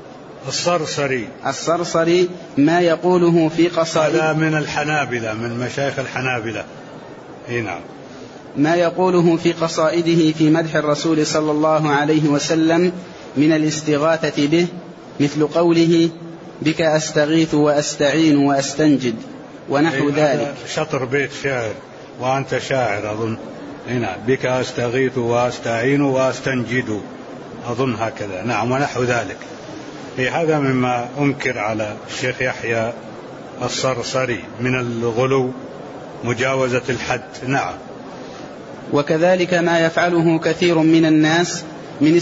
الصرصري ما يقوله في قصائده. هذا من الحنابلة، من مشايخ الحنابلة. نعم. ما يقوله في قصائده في مدح الرسول صلى الله عليه وسلم من الاستغاثة به، مثل قوله: بك أستغيث وأستعين وأستنجد ونحو ذلك. شطر بيت شاعر وأنت شاعر أظن. نعم. بك أستغيث وأستعين وأستنجد، أظن هكذا. نعم. ونحو ذلك. هذا مما أنكر على الشيخ يحيى الصرصري من الغلو، مجاوزة الحد. نعم. وكذلك ما يفعله كثير من الناس من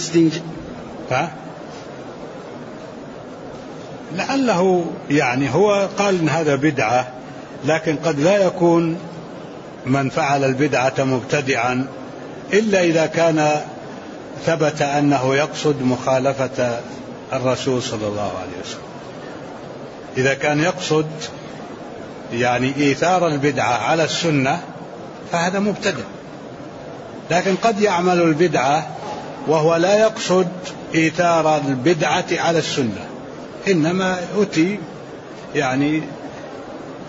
لعله يعني هو قال إن هذا بدعة، لكن قد لا يكون من فعل البدعة مبتدعا إلا إذا كان ثبت أنه يقصد مخالفة الرسول صلى الله عليه وسلم. إذا كان يقصد يعني إيثار البدعة على السنة فهذا مبتدع، لكن قد يعمل البدعة وهو لا يقصد إيثار البدعة على السنة، إنما أتي يعني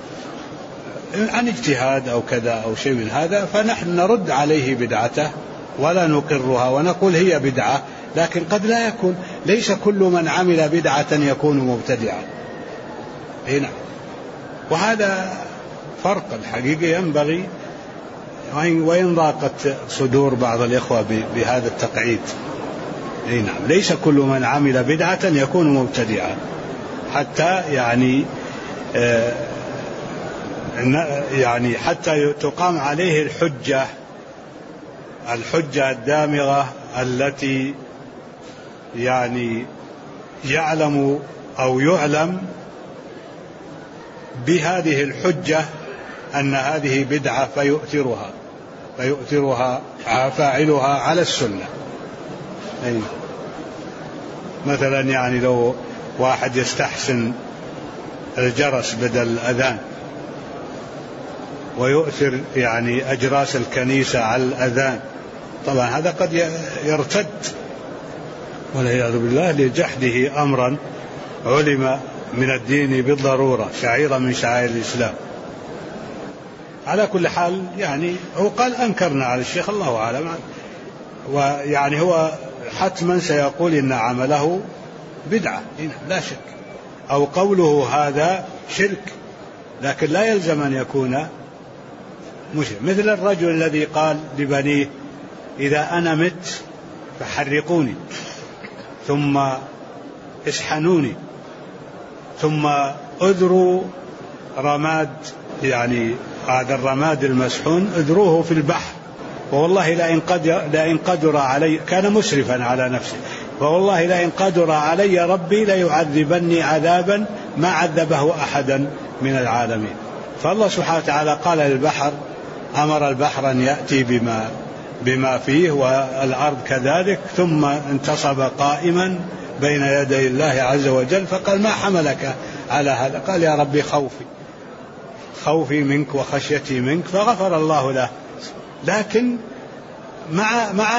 عن اجتهاد أو كذا أو شيء من هذا، فنحن نرد عليه بدعته ولا نقرها ونقول هي بدعة، لكن قد لا يكون، ليس كل من عمل بدعة يكون مبتدعا. هنا وهذا فرق الحقيقة ينبغي، وإن ضاقت صدور بعض الإخوة بهذا التقعيد. نعم، ليس كل من عمل بدعة يكون مبتدعا، حتى يعني حتى تقام عليه الحجة الدامغة التي يعني يعلم أو يعلم بهذه الحجة أن هذه بدعة فيؤثرها فاعلها على السنة. مثلا يعني لو واحد يستحسن الجرس بدل الأذان ويؤثر يعني أجراس الكنيسة على الأذان، طبعا هذا قد يرتد والعياذ بالله لجحده أمرا علم من الدين بالضرورة، شعيرة من شعائر الإسلام. على كل حال يعني هو قال أنكرنا على الشيخ، الله أعلم، ويعني هو حتما سيقول إن عمله بدعة لا شك، أو قوله هذا شرك، لكن لا يلزم أن يكون مشرك. مثل الرجل الذي قال لبنيه إذا أنا مت فحرقوني ثم اسحنوني ثم أذروا رماد، يعني هذا الرماد المسحون أذروه في البحر، فوالله لئن قدر علي، كان مسرفا على نفسه، فوالله لئن قدر علي ربي ليعذبني عذابا ما عذبه أحدا من العالمين. فالله سبحانه وتعالى قال للبحر، أمر البحر أن يأتي بما فيه والأرض كذلك، ثم انتصب قائما بين يدي الله عز وجل فقال ما حملك على هذا؟ قال يا ربي خوفي منك وخشيتي منك، فغفر الله له. لكن مع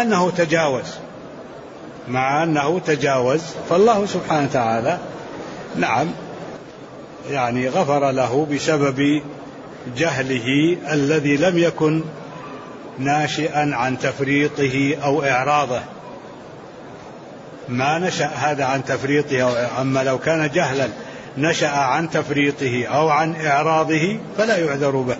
أنه تجاوز فالله سبحانه وتعالى نعم يعني غفر له بسبب جهله الذي لم يكن ناشئا عن تفريطه أو إعراضه، ما نشأ هذا عن تفريطه أو أما لو كان جهلا نشأ عن تفريطه أو عن إعراضه فلا يعذر به.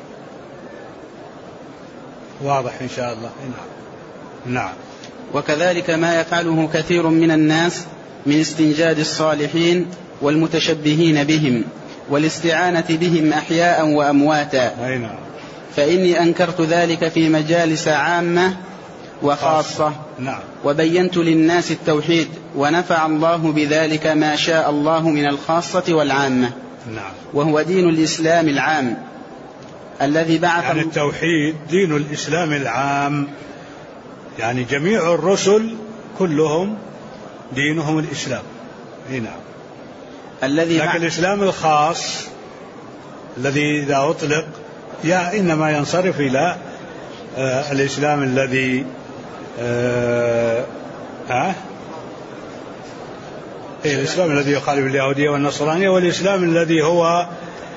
واضح إن شاء الله. نعم. وكذلك ما يفعله كثير من الناس من استنجاد الصالحين والمتشبهين بهم والاستعانة بهم أحياء وأمواتا. نعم. فإني أنكرت ذلك في مجالس عامة وخاصة. نعم. وبينت للناس التوحيد، ونفع الله بذلك ما شاء الله من الخاصة والعامة. نعم. وهو دين الإسلام العام الذي بعث يعني التوحيد دين الإسلام العام، يعني جميع الرسل كلهم دينهم الإسلام. نعم. لكن الإسلام الخاص الذي إذا أطلق إنما ينصرف إلى الإسلام الذي الإسلام الذي يخالف اليهودية والنصرانية، والإسلام الذي هو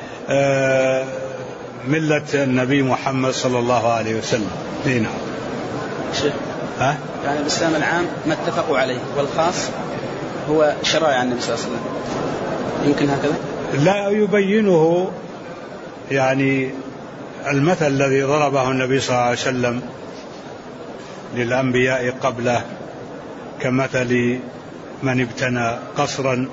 ملة النبي محمد صلى الله عليه وسلم. نعم. شيخ يعني الإسلام العام ما اتفقوا عليه، والخاص هو شرائع النبي صلى الله عليه وسلم، يمكن هكذا؟ لا، يبينه يعني المثل الذي ضربه النبي صلى الله عليه وسلم للأنبياء قبله كمثل من ابتنى قصرا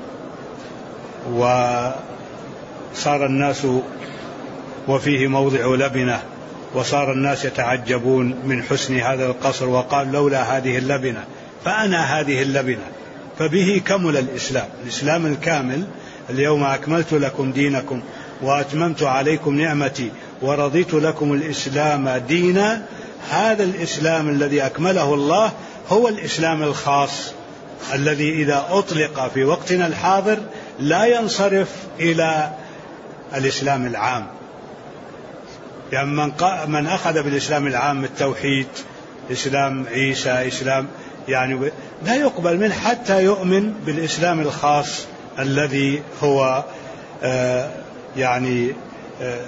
وصار الناس وفيه موضع لبنة، وصار الناس يتعجبون من حسن هذا القصر، وقال لولا هذه اللبنة فأنا هذه اللبنة، فبه كمل الإسلام الكامل. اليوم أكملت لكم دينكم وأتممت عليكم نعمتي ورضيت لكم الإسلام دينا. هذا الإسلام الذي أكمله الله هو الإسلام الخاص الذي إذا أطلق في وقتنا الحاضر لا ينصرف إلى الإسلام العام. يعني من أخذ بالإسلام العام التوحيد، إسلام عيسى، إسلام يعني لا يقبل منه حتى يؤمن بالإسلام الخاص الذي هو يعني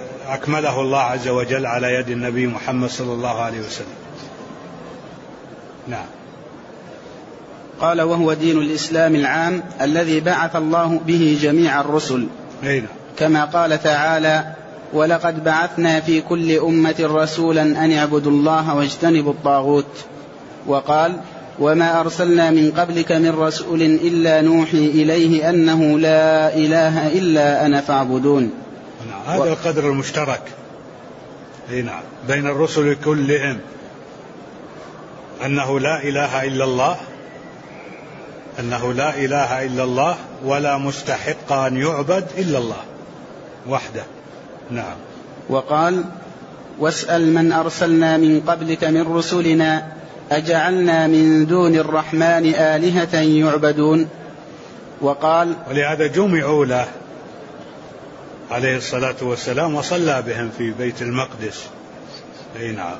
أكمله الله عز وجل على يد النبي محمد صلى الله عليه وسلم. نعم. قال: وهو دين الإسلام العام الذي بعث الله به جميع الرسل، كما قال تعالى: ولقد بعثنا في كل أمة رسولا أن اعبدوا الله واجتنبوا الطاغوت. وقال: وما أرسلنا من قبلك من رسول إلا نوحي إليه أنه لا إله إلا أنا فاعبدون. هذا القدر المشترك بين الرسل كلهم، أنه لا إله إلا الله، أنه لا إله إلا الله ولا مستحق أن يعبد إلا الله وحده. نعم. وقال: واسأل من أرسلنا من قبلك من رسلنا أجعلنا من دون الرحمن آلهة يعبدون. وقال: ولهذا جمعوا له عليه الصلاة والسلام وصلى بهم في بيت المقدس. نعم.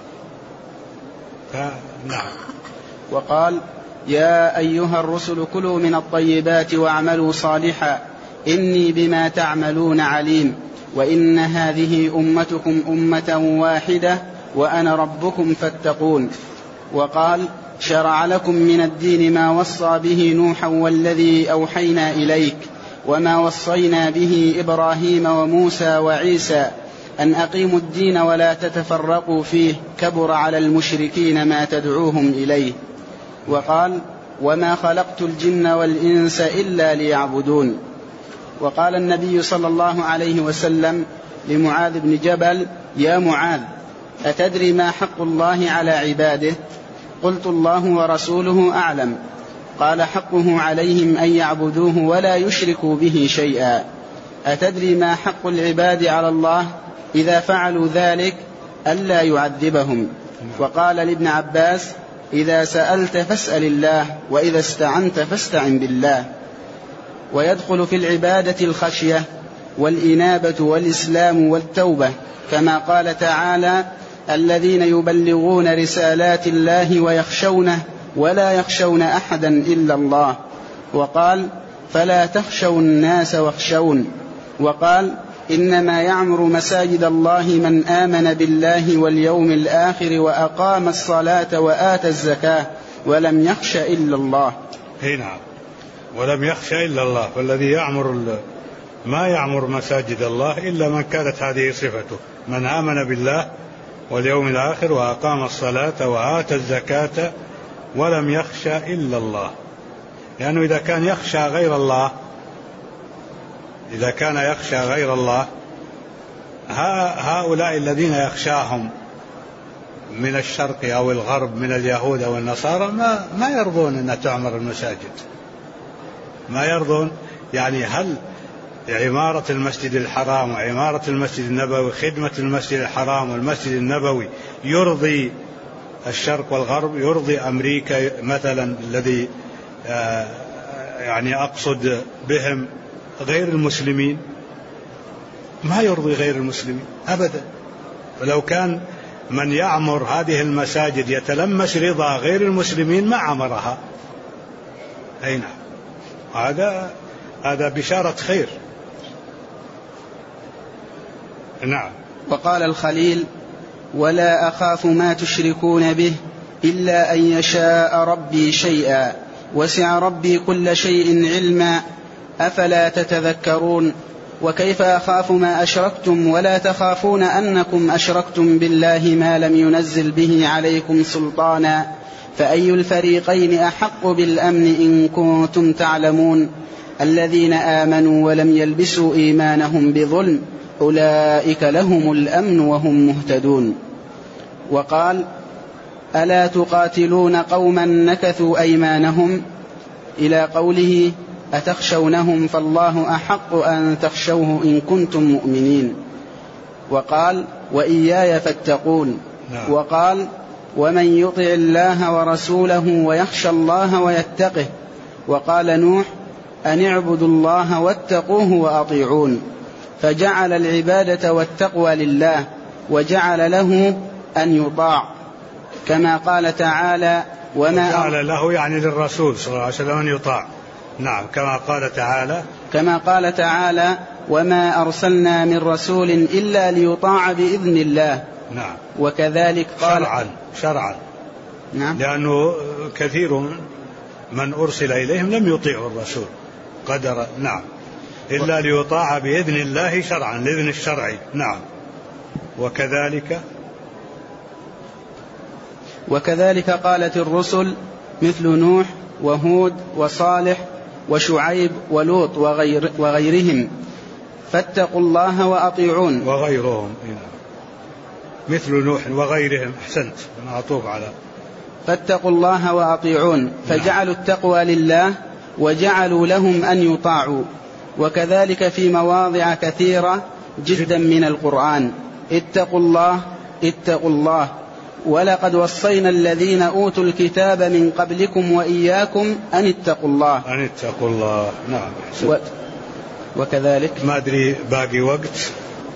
نعم. وقال: يا أيها الرسل كلوا من الطيبات واعملوا صالحا إني بما تعملون عليم وإن هذه أمتكم أمة واحدة وأنا ربكم فاتقون. وقال: شرع لكم من الدين ما وصى به نوحا والذي أوحينا إليك وما وصينا به إبراهيم وموسى وعيسى أن أقيموا الدين ولا تتفرقوا فيه كبر على المشركين ما تدعوهم إليه. وقال: وما خلقت الجن والإنس إلا ليعبدون. وقال النبي صلى الله عليه وسلم لمعاذ بن جبل: يا معاذ، أتدري ما حق الله على عباده؟ قلت: الله ورسوله أعلم. قال: حقه عليهم أن يعبدوه ولا يشركوا به شيئا. أتدري ما حق العباد على الله إذا فعلوا ذلك؟ ألا يعذبهم. وقال لابن عباس: إذا سألت فاسأل الله وإذا استعنت فاستعن بالله. ويدخل في العبادة الخشية والإنابة والإسلام والتوبة، كما قال تعالى: الذين يبلغون رسالات الله ويخشونه ولا يخشون أحدا إلا الله. وقال: فلا تخشوا الناس واخشون. وقال: إنما يعمر مساجد الله من آمن بالله واليوم الآخر وأقام الصلاة وآتى الزكاة ولم يخش إلا الله. نعم. ولم يخش إلا الله. والذي ما يعمر مساجد الله إلا من كانت هذه صفته: من آمن بالله واليوم الآخر وأقام الصلاة وآتى الزكاة ولم يخش إلا الله. لأنه إذا كان يخشى غير الله، هؤلاء الذين يخشاهم من الشرق أو الغرب من اليهود أو النصارى ما يرضون أن تعمر المساجد، ما يرضون. يعني هل عمارة المسجد الحرام وعمارة المسجد النبوي، خدمة المسجد الحرام والمسجد النبوي، يرضي الشرق والغرب؟ يرضي أمريكا مثلا، الذي يعني أقصد بهم غير المسلمين؟ ما يرضي غير المسلمين أبدا. ولو كان من يعمر هذه المساجد يتلمس رضا غير المسلمين ما عمرها. أي نعم. هذا بشارة خير. نعم. وقال الخليل: ولا أخاف ما تشركون به إلا أن يشاء ربي شيئا وسع ربي كل شيء علما أفلا تتذكرون. وكيف أخاف ما أشركتم ولا تخافون أنكم أشركتم بالله ما لم ينزل به عليكم سلطانا فأي الفريقين أحق بالأمن إن كنتم تعلمون. الذين آمنوا ولم يلبسوا إيمانهم بظلم أولئك لهم الأمن وهم مهتدون. وقال: ألا تقاتلون قوما نكثوا أيمانهم إلى قوله: أتخشونهم فالله أحق أن تخشوه إن كنتم مؤمنين. وقال: وإياي فاتقون. وقال: ومن يطع الله ورسوله ويخشى الله ويتقه. وقال نوح: أن اعبدوا الله واتقوه وأطيعون. فجعل العبادة والتقوى لله وجعل له أن يطاع، كما قال تعالى: وجعل له يعني للرسول صلى الله عليه وسلم أن يطاع. نعم. كما قال تعالى: وما أرسلنا من رسول إلا ليطاع بإذن الله. نعم. وكذلك قال شرعا. نعم. لأنه كثير من أرسل إليهم لم يطيعوا الرسول قدر، نعم، إلا ليطاع بإذن الله شرعا، الإذن الشرعي، نعم. وكذلك قالت الرسل مثل نوح وهود وصالح وشعيب ولوط وغيرهم فاتقوا الله وأطيعون. وغيرهم مثل نوح وغيرهم، أحسنت، معطوف على فاتقوا الله وأطيعون، فجعلوا التقوى لله وجعلوا لهم أن يطاعوا. وكذلك في مواضع كثيرة جدا من القرآن اتقوا الله اتقوا الله، ولقد وصينا الذين أوتوا الكتاب من قبلكم وإياكم أن اتقوا الله. نعم. وكذلك ما أدري باقي وقت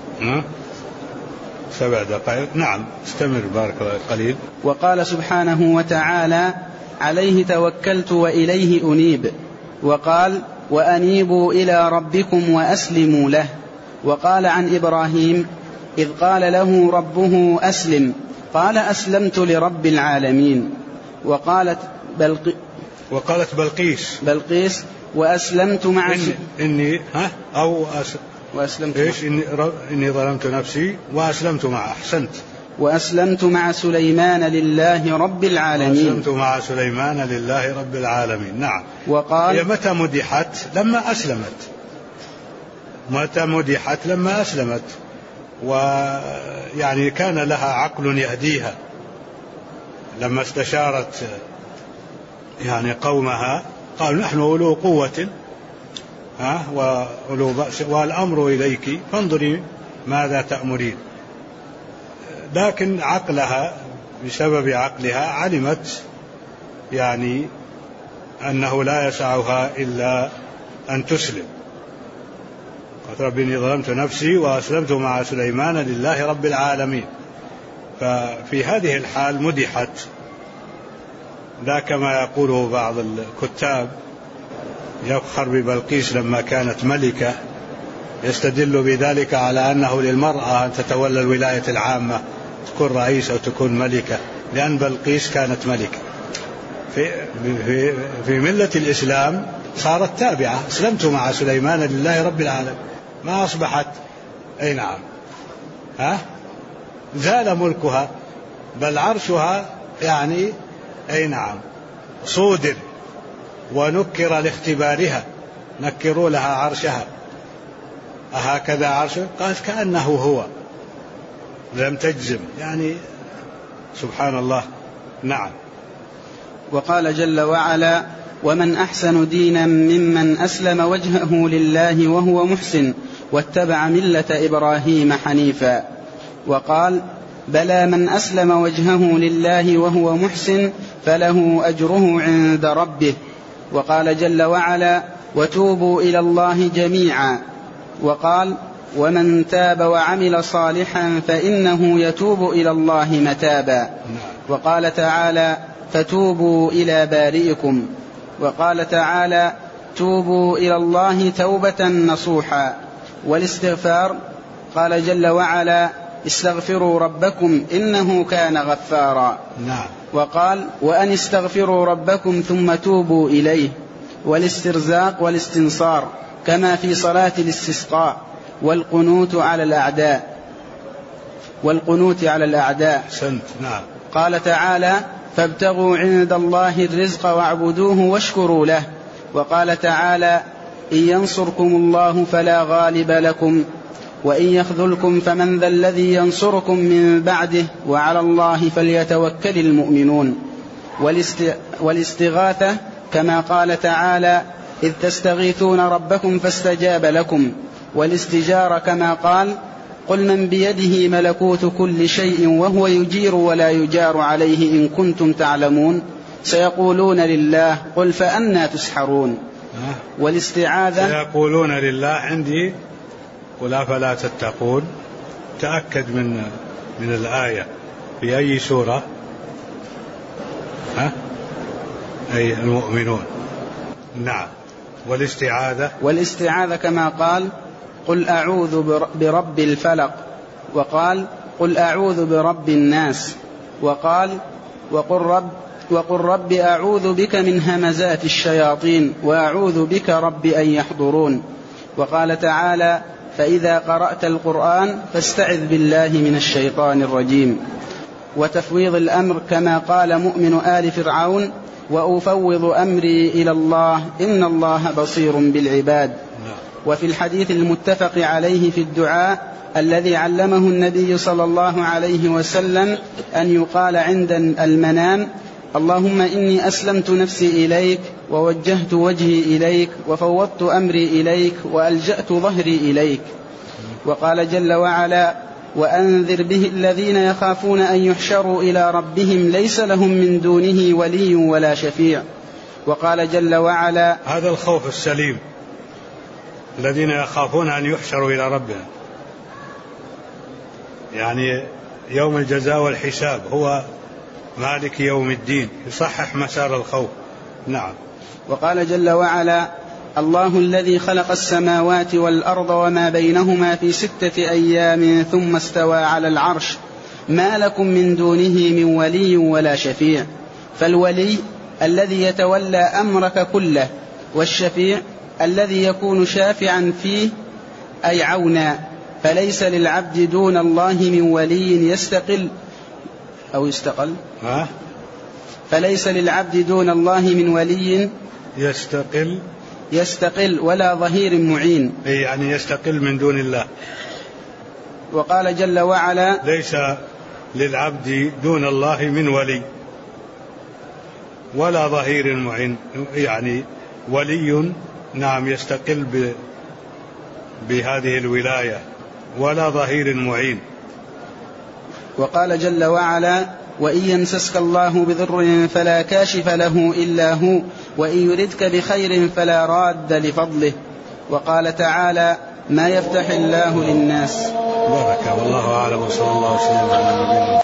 7 دقائق، نعم، استمر بارك الله قليل. وقال سبحانه وتعالى عليه توكلت وإليه أنيب، وقال وأنيبوا إلى ربكم وأسلموا له. وقال عن إبراهيم إذ قال له ربه أسلم قال أسلمت لرب العالمين. وقالت بلقيس وأسلمت مع إني ظلمت نفسي وأسلمت مع وأسلمت مع سليمان لله رب العالمين. نعم. وقال هي متى مدحت؟ لما أسلمت، ويعني كان لها عقل يهديها لما استشارت يعني قومها، قالوا نحن أولو قوة وأولو بأس والأمر إليك فانظري ماذا تأمرين. لكن عقلها بسبب عقلها علمت يعني أنه لا يسعها إلا أن تسلم. قالت رب إني ظلمت نفسي وأسلمت مع سليمان لله رب العالمين. ففي هذه الحال مدحت، لا كما يقوله بعض الكتاب يفخر ببلقيس لما كانت ملكة، يستدل بذلك على أنه للمرأة أن تتولى الولاية العامة، تكون رئيسة وتكون ملكة، لأن بلقيس كانت ملكة. في ملة الإسلام صارت تابعة، أسلمت مع سليمان لله رب العالمين، ما أصبحت نعم زال ملكها، بل عرشها يعني نعم صودر ونكر لاختبارها، نكروا لها عرشها أهكذا عرشه؟ قالت كأنه هو، لم تجزم، يعني سبحان الله. نعم. وقال جل وعلا ومن أحسن دينا ممن أسلم وجهه لله وهو محسن واتبع ملة إبراهيم حنيفا. وقال بلى من أسلم وجهه لله وهو محسن فله أجره عند ربه. وقال جل وعلا وتوبوا إلى الله جميعا. وقال ومن تاب وعمل صالحا فإنه يتوب إلى الله متابا. وقال تعالى فتوبوا إلى بارئكم. وقال تعالى توبوا إلى الله توبة نصوحا. والاستغفار قال جل وعلا استغفروا ربكم إنه كان غفارا. وقال وأن استغفروا ربكم ثم توبوا إليه. والاسترزاق والاستنصار كما في صلاة الاستسقاء والقنوت على الأعداء. قال تعالى فابتغوا عند الله الرزق واعبدوه واشكروا له. وقال تعالى إن ينصركم الله فلا غالب لكم وإن يخذلكم فمن ذا الذي ينصركم من بعده وعلى الله فليتوكل المؤمنون. والاستغاثة كما قال تعالى إذ تستغيثون ربكم فاستجاب لكم. والاستجارة كما قال قل من بيده ملكوت كل شيء وهو يجير ولا يجار عليه إن كنتم تعلمون سيقولون لله قل فأنى تسحرون. والاستعاذة سيقولون لله عندي قل أفلا تتقون. تأكد من الآية في أي سورة؟ أي المؤمنون. نعم. والاستعاذة كما قال قل أعوذ برب الفلق. وقال قل أعوذ برب الناس. وقال وقل رب أعوذ بك من همزات الشياطين وأعوذ بك رب أن يحضرون. وقال تعالى فإذا قرأت القرآن فاستعذ بالله من الشيطان الرجيم. وتفويض الأمر كما قال مؤمن آل فرعون وأفوض أمري إلى الله إن الله بصير بالعباد. وفي الحديث المتفق عليه في الدعاء الذي علمه النبي صلى الله عليه وسلم أن يقال عند المنام اللهم إني أسلمت نفسي إليك ووجهت وجهي إليك وفوضت أمري إليك وألجأت ظهري إليك. وقال جل وعلا وأنذر به الذين يخافون أن يحشروا إلى ربهم ليس لهم من دونه ولي ولا شفيع. وقال جل وعلا هذا الخوف السليم الذين يخافون أن يحشروا إلى ربهم، يعني يوم الجزاء والحساب هو مالك يوم الدين، يصحح مسار الخوف. نعم. وقال جل وعلا الله الذي خلق السماوات والأرض وما بينهما في 6 أيام ثم استوى على العرش ما لكم من دونه من ولي ولا شفيع. فالولي الذي يتولى أمرك كله، والشفيع الذي يكون شافعا فيه أي عونا. فليس للعبد دون الله من ولي يستقل أو يستقل فليس للعبد دون الله من ولي يستقل ولا ظهير معين، يعني يستقل من دون الله. وقال جل وعلا ليس للعبد دون الله من ولي ولا ظهير معين، يعني ولي نعم يستقل بهذه الولاية ولا ظهير معين. وقال جل وعلا وإن يمسسك الله بضر فلا كاشف له إلا هو وإن يردك بخير فلا راد لفضله. وقال تعالى ما يفتح الله للناس. بارك. والله أعلم وصلى الله وسلم على نبينا